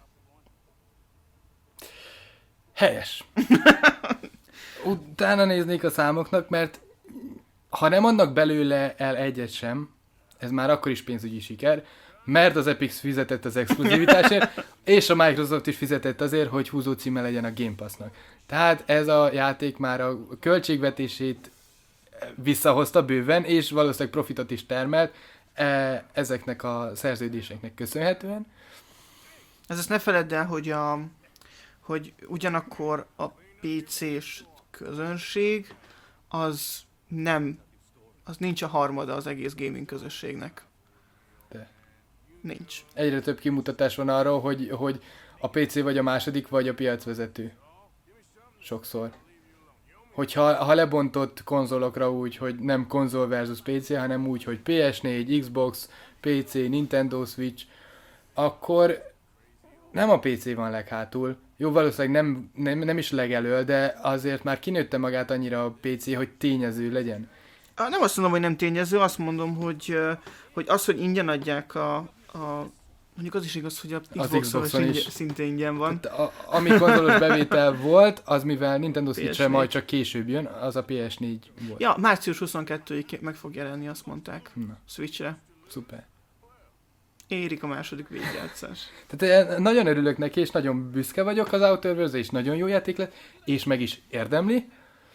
Helyes. Utána néznék a számoknak, mert ha nem adnak belőle el egyet sem, ez már akkor is pénzügyi siker, mert az Epic fizetett az exkluzivitásért, és a Microsoft is fizetett azért, hogy húzó címe legyen a Game Passnak. Tehát ez a játék már a költségvetését visszahozta bőven, és valószínűleg profitot is termelt ezeknek a szerződéseknek köszönhetően. Ez ezt ne feledd el, hogy, a, hogy ugyanakkor a pé cés közönség az nem, az nincs a harmada az egész gaming közösségnek. De. Nincs. Egyre több kimutatás van arról, hogy, hogy a pé cé vagy a második, vagy a piacvezető. Sokszor. Hogyha ha lebontott konzolokra úgy, hogy nem konzol versus pé cé, hanem úgy, hogy pé es négy, Xbox, pé cé, Nintendo Switch, akkor nem a pé cé van leghátul. Jó, valószínűleg nem, nem, nem is legelől, de azért már kinőtte magát annyira a pé cé, hogy tényező legyen. Nem azt mondom, hogy nem tényező, azt mondom, hogy, hogy az, hogy ingyen adják a, a mondjuk az is igaz, hogy a Xbox-on is szintén ingyen van. A, ami konzolos bevétel volt, az mivel Nintendo Switch-re majd csak később jön, az a pé es négy volt. Ja, március huszonkettedikéig meg fog jelenni, azt mondták. Na. Switch-re. Szuper. Érik a második végigjátszás. Tehát nagyon örülök neki, és nagyon büszke vagyok az Outer Worlds, és nagyon jó játék lett, és meg is érdemli.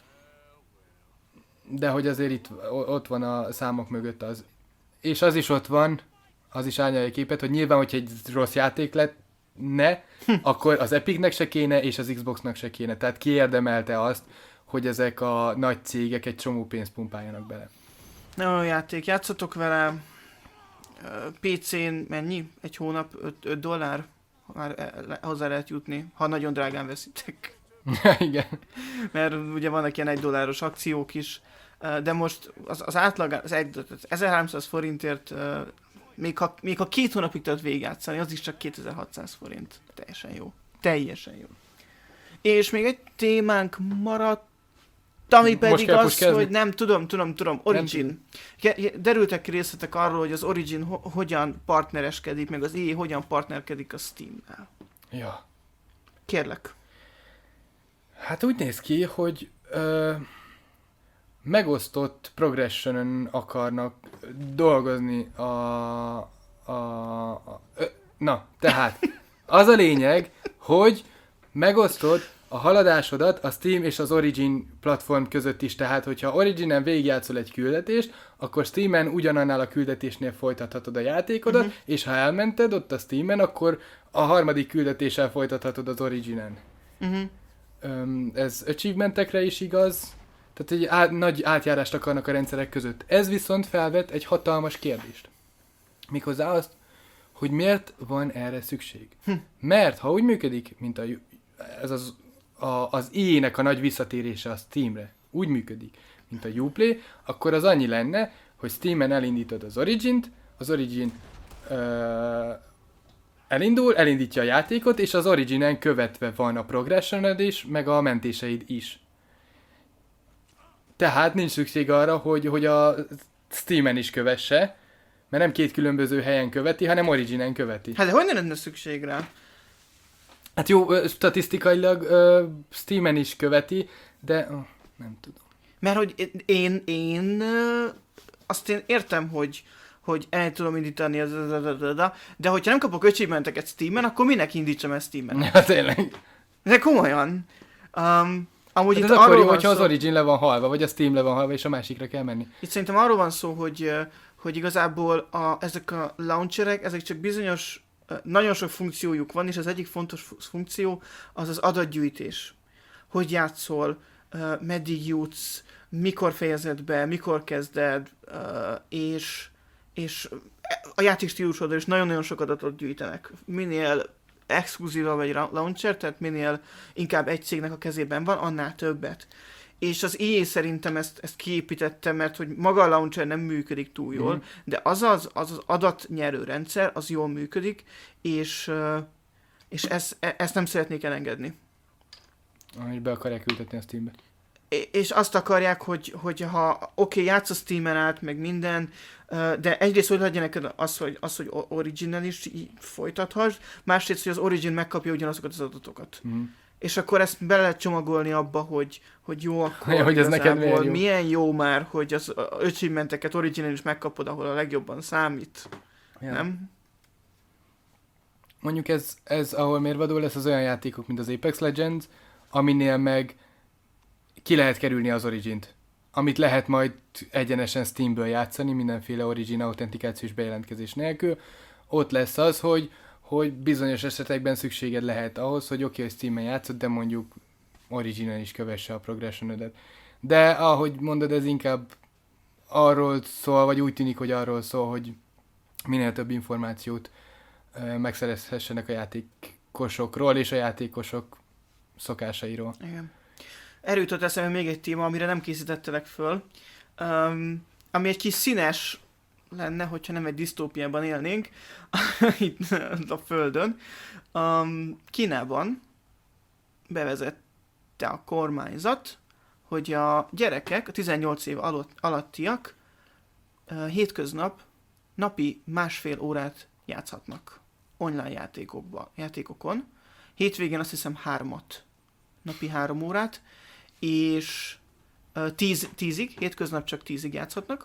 De hogy azért itt ott van a számok mögött az. És az is ott van, az is árnyalja a képet, hogy nyilván, hogyha egy rossz játék lett, ne, akkor az Epicnek se kéne, és az Xboxnak se kéne. Tehát kiérdemelte azt, hogy ezek a nagy cégek egy csomó pénzt pumpáljanak bele. Nem olyan játék, játszatok vele, pé cén mennyi? Egy hónap öt dollár? Már hozzá lehet jutni, ha nagyon drágán veszitek. Igen. Mert ugye vannak ilyen egy dolláros akciók is, de most az, az átlag, az ezerháromszáz forintért, még ha, még ha két hónapig tudod végigjátszani, az is csak kétezer-hatszáz forint. Teljesen jó. Teljesen jó. És még egy témánk maradt, ami pedig kell, az, hogy nem, tudom, tudom, tudom, Origin. Nem. Derültek ki részletek arról, hogy az Origin ho- hogyan partnereskedik, meg az í á hogyan partnerkedik a Steam-nel. Ja. Kérlek. Hát úgy néz ki, hogy ö, megosztott progressionon akarnak dolgozni a... a, a ö, na, tehát az a lényeg, hogy megosztod a haladásodat a Steam és az Origin platform között is, tehát hogyha Originen végigjátszol egy küldetést, akkor Steamen ugyanannál a küldetésnél folytathatod a játékodat, uh-huh. és ha elmented ott a Steamen, akkor a harmadik küldetéssel folytathatod az Originen. Uh-huh. Um, ez achievementekre is igaz, tehát egy á- nagy átjárást akarnak a rendszerek között. Ez viszont felvet egy hatalmas kérdést. Méghozzá azt, hogy miért van erre szükség. Hm. Mert ha úgy működik, mint a, ez az, a, az í á-nek a nagy visszatérése a Steamre, úgy működik, mint a Uplay, akkor az annyi lenne, hogy Steamen elindítod az Origint, az Origin uh, elindul, elindítja a játékot, és az Originen követve van a progressioned is, meg a mentéseid is. Tehát nincs szükség arra, hogy, hogy a Steamen is kövesse, mert nem két különböző helyen követi, hanem Originen követi. Hát de hogy ne lenne szükség rá? Hát jó, statisztikailag uh, Steamen is követi, de uh, nem tudom. Mert hogy én, én azt én értem, hogy, hogy el tudom indítani, az, de hogyha nem kapok achievementeket Steamen, akkor minek indítsam ezt Steamen? Ja, tényleg. De komolyan. Um, amúgy hát itt ez akkor jó, van hogyha szó, az Origin le van halva, vagy a Steam le van halva, és a másikra kell menni. Itt szerintem arról van szó, hogy, hogy igazából a, ezek a launcherek, ezek csak bizonyos, nagyon sok funkciójuk van, és az egyik fontos funkció az az adatgyűjtés. Hogy játszol, meddig jutsz, mikor fejezed be, mikor kezded, és, és a játékstílusodról is nagyon-nagyon sok adatot gyűjtenek. Minél exkluzívabb egy launcher, tehát minél inkább egy cégnek a kezében van, annál többet. És az í á szerintem ezt, ezt kiépítette, mert hogy maga a launcher nem működik túl jól, mm. de az az, az az adatnyerő rendszer, az jól működik, és, és ezt, ezt nem szeretnék elengedni. Ahogy be akarják ültetni a Steambe. És azt akarják, hogy, hogy ha oké, okay, játsz a Steamen át, meg minden, de egyrészt, hogy legyen neked az, hogy, az, hogy Origin-nel is folytathass, másrészt, hogy az Origin megkapja ugyanazokat az adatokat. Mm. És akkor ezt be lehet csomagolni abba, hogy, hogy jó, akkor ja, hogy ez neked milyen jó. milyen jó már, hogy az achievementeket Origin-en is megkapod, ahol a legjobban számít. Ja. Nem? Mondjuk ez, ez, ahol mérvadó lesz, az olyan játékok, mint az Apex Legends, aminél meg ki lehet kerülni az Origint, amit lehet majd egyenesen Steamből játszani, mindenféle Origin autentikációs bejelentkezés nélkül. Ott lesz az, hogy, hogy bizonyos esetekben szükséged lehet ahhoz, hogy oké, okay, hogy Steamen játszod, de mondjuk Originen is kövesse a progression-ödet. De ahogy mondod, ez inkább arról szól, vagy úgy tűnik, hogy arról szól, hogy minél több információt megszerezhessenek a játékosokról és a játékosok szokásairól. Igen. Erről jutott eszembe még egy téma, amire nem készítettelek föl, um, ami egy kis színes lenne, hogyha nem egy disztópiában élnénk itt a Földön. Um, Kínában bevezette a kormányzat, hogy a gyerekek, a tizennyolc év alatt, alattiak uh, hétköznap napi másfél órát játszhatnak online játékokba, játékokon. Hétvégén azt hiszem hármat, napi három órát, és uh, tíz, tízig, hétköznap csak tízig játszhatnak,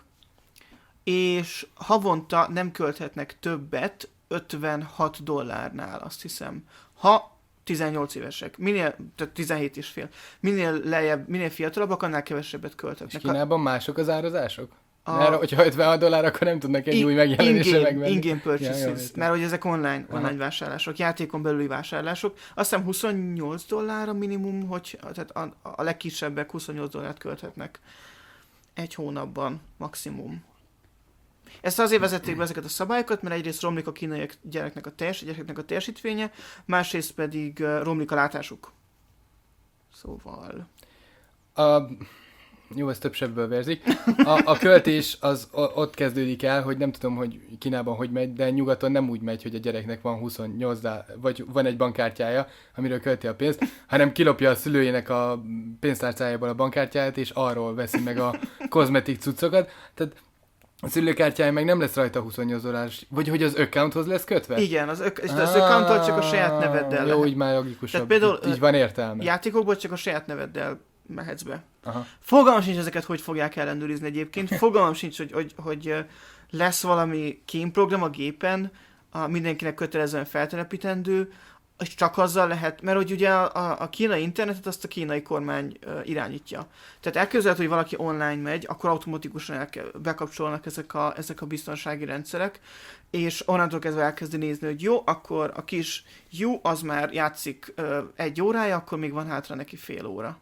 és havonta nem költhetnek többet ötvenhat dollárnál, azt hiszem, ha tizennyolc évesek, minél, tehát tizenhét és fél, minél lejjebb, minél fiatalabbak, annál kevesebbet költhetnek. És Kínában mások az árazások? A... Mert hogyha ötvenhat dollár, akkor nem tudnak egy I- új megjelenésre megvenni. In-game purchases, ja, jó, mert hogy ezek online, online vásárlások, játékon belüli vásárlások. Azt hiszem huszonnyolc dollár a minimum, hogy, tehát a, a legkisebbek huszonnyolc dollárt költhetnek egy hónapban maximum. Ezt azért vezették be ezeket a szabályokat, mert egyrészt romlik a kínai gyereknek a, teljes, gyereknek a teljesítménye, másrészt pedig uh, romlik a látásuk. Szóval... A... Jó, ez több sebből vérzik. A, a költés az ott kezdődik el, hogy nem tudom, hogy Kínában hogy megy, de nyugaton nem úgy megy, hogy a gyereknek van huszonnyolc, vagy van egy bankkártyája, amiről költi a pénzt, hanem kilopja a szülőjének a pénztárcájából a bankkártyáját, és arról veszi meg a kozmetik cuccokat. Tehát a szülőkártyája meg nem lesz rajta huszonnyolc dolláros, vagy hogy az accounthoz lesz kötve? Igen, az, ök- az accounttól csak a saját neveddel Jó, így már logikusabb. Például, így van értelme. Játékokból csak a saját neveddel mehetsz be. Aha. Fogalmam sincs ezeket, hogy fogják ellenőrizni egyébként. Fogalmam sincs, hogy, hogy, hogy lesz valami kémprogram a gépen, a mindenkinek kötelezően feltelepítendő, és csak azzal lehet, mert hogy ugye a, a kínai internetet azt a kínai kormány uh, irányítja. Tehát elképzelhető, hogy valaki online megy, akkor automatikusan elke- bekapcsolnak ezek a, ezek a biztonsági rendszerek, és onnantól kezdve elkezdi nézni, hogy jó, akkor a kis jó, az már játszik uh, egy órája, akkor még van hátra neki fél óra.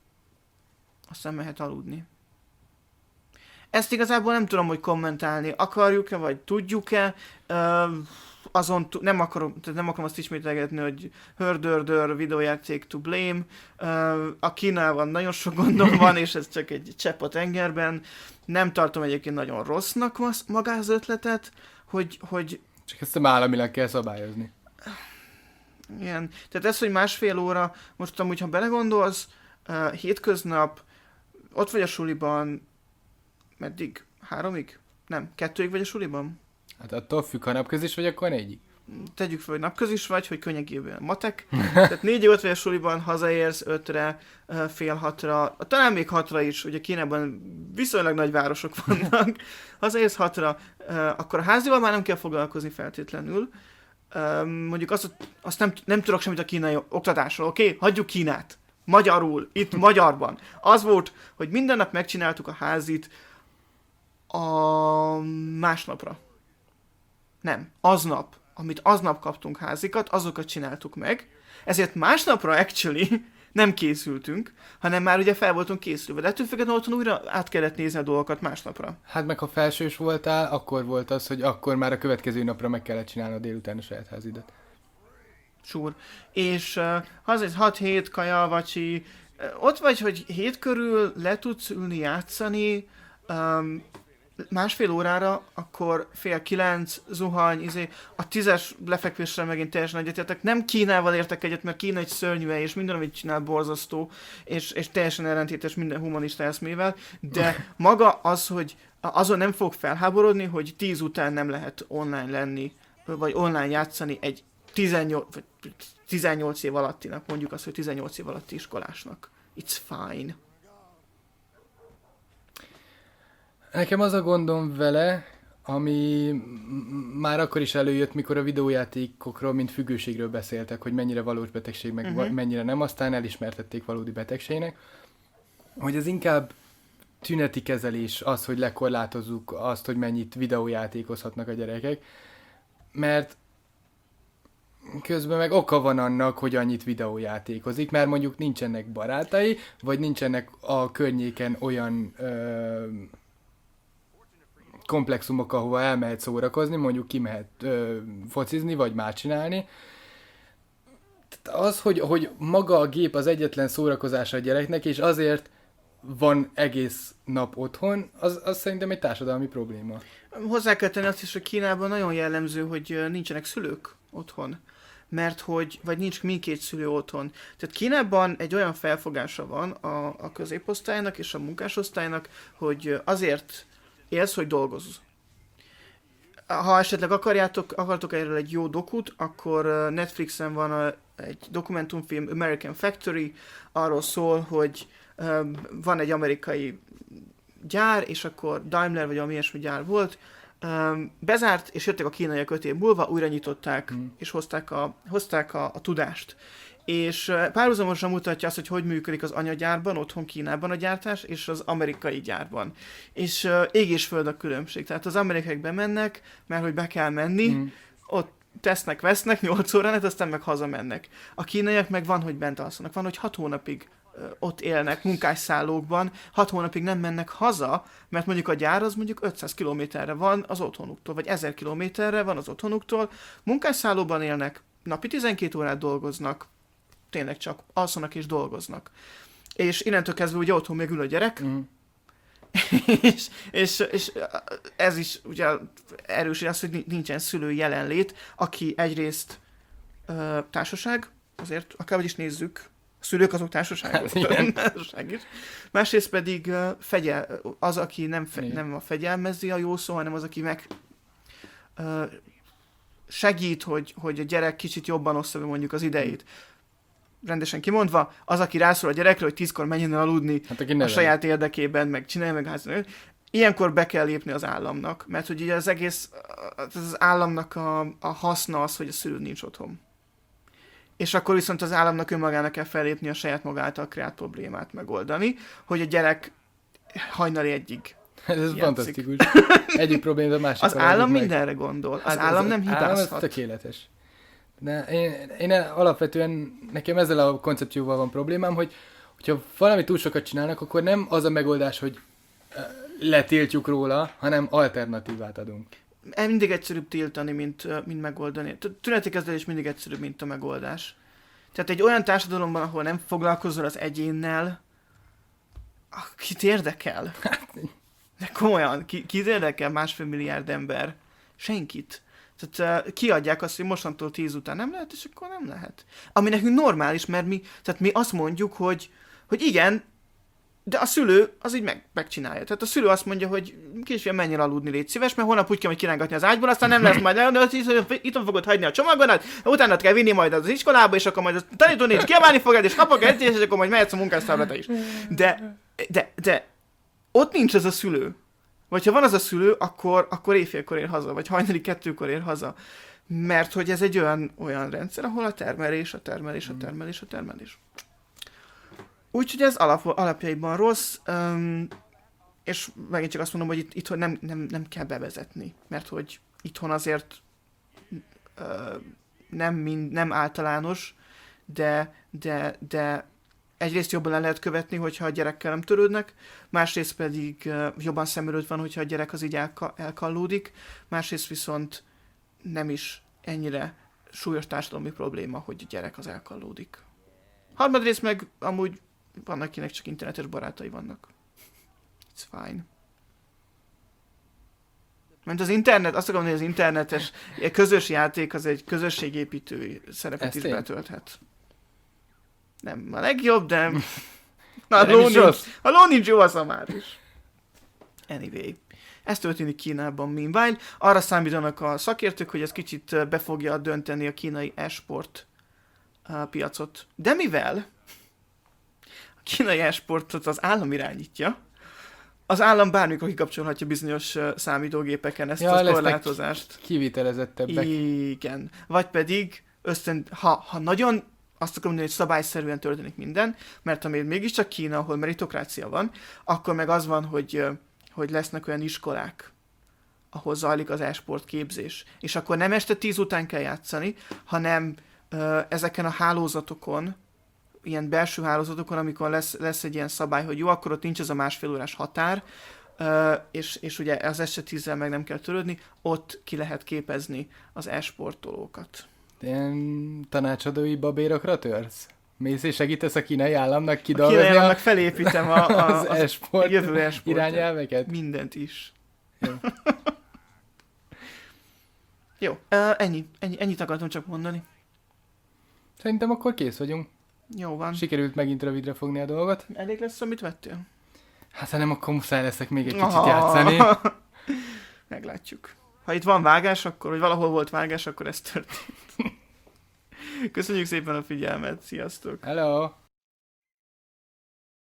Aztán mehet aludni. Ezt igazából nem tudom, hogy kommentálni akarjuk-e, vagy tudjuk-e. Uh, azon t- nem, akarom, tehát nem akarom azt ismételgetni, hogy hördördör, videójáték to blame. Uh, a Kínában nagyon sok gondom van, és ez csak egy csepp a tengerben. Nem tartom egyébként nagyon rossznak magát az ötletet, hogy, hogy... Csak ezt nem államilag kell szabályozni. Igen. Tehát ez, hogy másfél óra, most amúgy, ha belegondolsz, uh, hétköznap ott vagy a suliban, meddig? Háromig? Nem, kettőig vagy a suliban? Hát attól függ, ha napközis vagy, akkor négyig. tegyük fel, hogy napközis vagy, hogy könnyegében matek. Tehát négy öt vagy a suliban, hazaérsz ötre, fél hatra, talán még hatra is, ugye Kínában viszonylag nagy városok vannak. Hazaérsz hatra, akkor a házival már nem kell foglalkozni feltétlenül. Mondjuk azt, azt nem, nem tudok semmit a kínai oktatásról, oké? Okay? Hagyjuk Kínát. Magyarul, itt magyarban. Az volt, hogy minden nap megcsináltuk a házit a másnapra. Nem, aznap, amit aznap kaptunk házikat, azokat csináltuk meg. Ezért másnapra actually nem készültünk, hanem már ugye fel voltunk készülve. De ettől függetlenül otthon újra át kellett nézni a dolgokat másnapra. Hát meg ha felsős voltál, akkor volt az, hogy akkor már a következő napra meg kellett csinálni a délután a saját házidat. Sure. És uh, azért hat-hét kaja, vacsi, uh, ott vagy, hogy hét körül le tudsz ülni, játszani, um, másfél órára, akkor fél kilenc, zuhany, izé, a tízes lefekvésre megint teljesen egyetértek. Nem Kínával értek egyet, mert Kína egy szörnyűve, és minden, amit csinál, borzasztó, és, és teljesen ellentétes minden humanista eszmével, de maga az, hogy azon nem fog felháborodni, hogy tíz után nem lehet online lenni, vagy online játszani egy tizennyolc, vagy tizennyolc év alattinak, mondjuk azt, hogy tizennyolc év alatti iskolásnak. It's fine. Nekem az a gondom vele, ami már akkor is előjött, mikor a videójátékokról, mint függőségről beszéltek, hogy mennyire valós betegség, meg uh-huh. mennyire nem, aztán elismertették valódi betegségnek, hogy ez inkább tüneti kezelés az, hogy lekorlátozzuk azt, hogy mennyit videójátékozhatnak a gyerekek, mert közben meg oka van annak, hogy annyit videójátékozik, mert mondjuk nincsenek barátai, vagy nincsenek a környéken olyan ö, komplexumok, ahova elmehet szórakozni, mondjuk kimehet ö, focizni, vagy már csinálni. Tehát az, hogy, hogy maga a gép az egyetlen szórakozása a gyereknek, és azért van egész nap otthon, az, az szerintem egy társadalmi probléma. Hozzá kell tenni azt is, hogy Kínában nagyon jellemző, hogy nincsenek szülők otthon. Mert hogy, vagy nincs mindkét szülő otthon. Tehát Kínában egy olyan felfogása van a, a középosztálynak és a munkásosztálynak, hogy azért élsz, hogy dolgozz. Ha esetleg akarjátok, akartok erről egy jó dokut, akkor Netflixen van a, egy dokumentumfilm, American Factory, arról szól, hogy um, van egy amerikai gyár, és akkor Daimler vagy ami ilyesmi gyár volt, um, bezárt, és jöttek a kínaiak öt év múlva, újra nyitották, mm. és hozták, a, hozták a, a tudást. És párhuzamosan mutatja azt, hogy hogy működik az anyagyárban, otthon Kínában a gyártás, és az amerikai gyárban. És uh, ég és föld a különbség. Tehát az amerikaiak bemennek, mert hogy be kell menni, mm. ott tesznek, vesznek nyolc órán, aztán meg hazamennek. A kínaiak meg van, hogy bent alszanak, van, hogy hat hónapig uh, ott élnek munkásszállókban, hat hónapig nem mennek haza, mert mondjuk a gyár az mondjuk ötszáz kilométerre van az otthonuktól, vagy ezer kilométerre van az otthonuktól, munkásszállóban élnek, napi tizenkét órát dolgoznak, tényleg csak alszanak és dolgoznak. És innentől kezdve ugye otthon még ül a gyerek, mm. és, és, és ez is ugye erősíti azt, hogy nincsen szülő jelenlét, aki egyrészt uh, társaság, azért akár is nézzük, a szülők azok társaság, hát, társaság is. Másrészt pedig uh, fegyel, az, aki nem, fe, nem a fegyelmezi a jó szó, hanem az, aki meg uh, segít, hogy, hogy a gyerek kicsit jobban ossza be mondjuk az idejét. Rendesen kimondva, az, aki rászól a gyerekre, hogy tízkor menjen el aludni hát, a saját érdekében, meg csinálja meg házon. Ilyenkor be kell lépni az államnak, mert hogy ugye az egész, az államnak a, a haszna az, hogy a szülő nincs otthon. És akkor viszont az államnak önmagának kell fellépni a saját magát által kreált problémát megoldani, hogy a gyerek hajnali egyig Ez játszik. Fantasztikus. Egyik probléma a másik. Az állam meg. Mindenre gondol. Az hát állam nem hibázhat. Az tökéletes. De én, én alapvetően, nekem ezzel a koncepcióval van problémám, hogy hogyha valami túl sokat csinálnak, akkor nem az a megoldás, hogy letiltjuk róla, hanem alternatívát adunk. Mindig egyszerűbb tiltani, mint, mint megoldani. Tüneti kezelés mindig egyszerűbb, mint a megoldás. Tehát egy olyan társadalomban, ahol nem foglalkozol az egyénnel, kit érdekel? De komolyan, ki, kit érdekel másfél milliárd ember? Senkit. Tehát uh, kiadják azt, hogy mostantól tíz után nem lehet, és akkor nem lehet. Ami nekünk normális, mert mi, tehát mi azt mondjuk, hogy, hogy igen, de a szülő az így meg, megcsinálja. Tehát a szülő azt mondja, hogy kisfiam, menjél aludni, légy szíves, mert holnap úgy kell, hogy kirángatni az ágyból, aztán nem lesz majd, itt fogod hagyni a csomagodat, utána kell vinni majd az iskolába, és akkor majd a tanítónéni kiabálni fogod, és kapok egy, és akkor majd mehetsz a munkásszámra te is. De, de, de ott nincs ez a szülő. Vagy ha van az a szülő, akkor, akkor éjfélkor ér haza, vagy hajnali kettőkor ér haza. Mert hogy ez egy olyan, olyan rendszer, ahol a termelés, a termelés, a termelés, a termelés. Úgyhogy ez alap, alapjaiban rossz, um, és megint csak azt mondom, hogy itt, itthon nem, nem, nem kell bevezetni, mert hogy itthon azért uh, nem, mind, nem általános, de, de, de egyrészt jobban el lehet követni, hogyha a gyerekkel nem törődnek, másrészt pedig uh, jobban szemülőd van, hogyha a gyerek az így elka, elkallódik, másrészt viszont nem is ennyire súlyos társadalmi probléma, hogy a gyerek az elkallódik. Harmadrészt meg amúgy van, akinek csak internetes barátai vannak. It's fine. Mert az internet, azt akarom, hogy az internetes közös játék az egy közösségépítő szerepet Ezt is én? betölthet. Nem a legjobb, de... Na, a De nem ló is nincs, rossz. a ló nincs jó, az a már is. Anyway. Ez történik Kínában meanwhile. Arra számítanak a szakértők, hogy ez kicsit be fogja dönteni a kínai e-sport uh, piacot. De mivel a kínai e-sportot az állam irányítja, az állam bármikor kikapcsolhatja bizonyos uh, számítógépeken ezt Ja, a lesznek korlátozást. Kivitelezettebbek. Igen. Vagy pedig ösztön, ha, ha nagyon azt akarom mondani, hogy szabályszerűen történik minden, mert amíg mégiscsak Kína, ahol meritokrácia van, akkor meg az van, hogy uh, hogy lesznek olyan iskolák, ahol zajlik az e-sport képzés. És akkor nem este tíz után kell játszani, hanem ö, ezeken a hálózatokon, ilyen belső hálózatokon, amikor lesz, lesz egy ilyen szabály, hogy jó, akkor ott nincs ez a másfél órás határ, ö, és, és ugye az este tízzel meg nem kell törődni, ott ki lehet képezni az e-sportolókat. Ilyen tanácsadói babérokra törsz? Mész és segítesz a kínai államnak A kidolgozni kínai a, államnak felépítem a, a, az az e-sport jövő e-sport irányelveket? mindent is. Jó. Jó, uh, ennyi, ennyi. Ennyit akartam csak mondani. Szerintem akkor kész vagyunk. Jó van. Sikerült megint rövidre fogni a dolgot. Elég lesz, amit vettél? Hát ha nem, akkor muszáj leszek még egy kicsit Ah. játszani. Meglátjuk. Ha itt van vágás, akkor, vagy valahol volt vágás, akkor ez történt. Köszönjük szépen a figyelmet, sziasztok! Hello!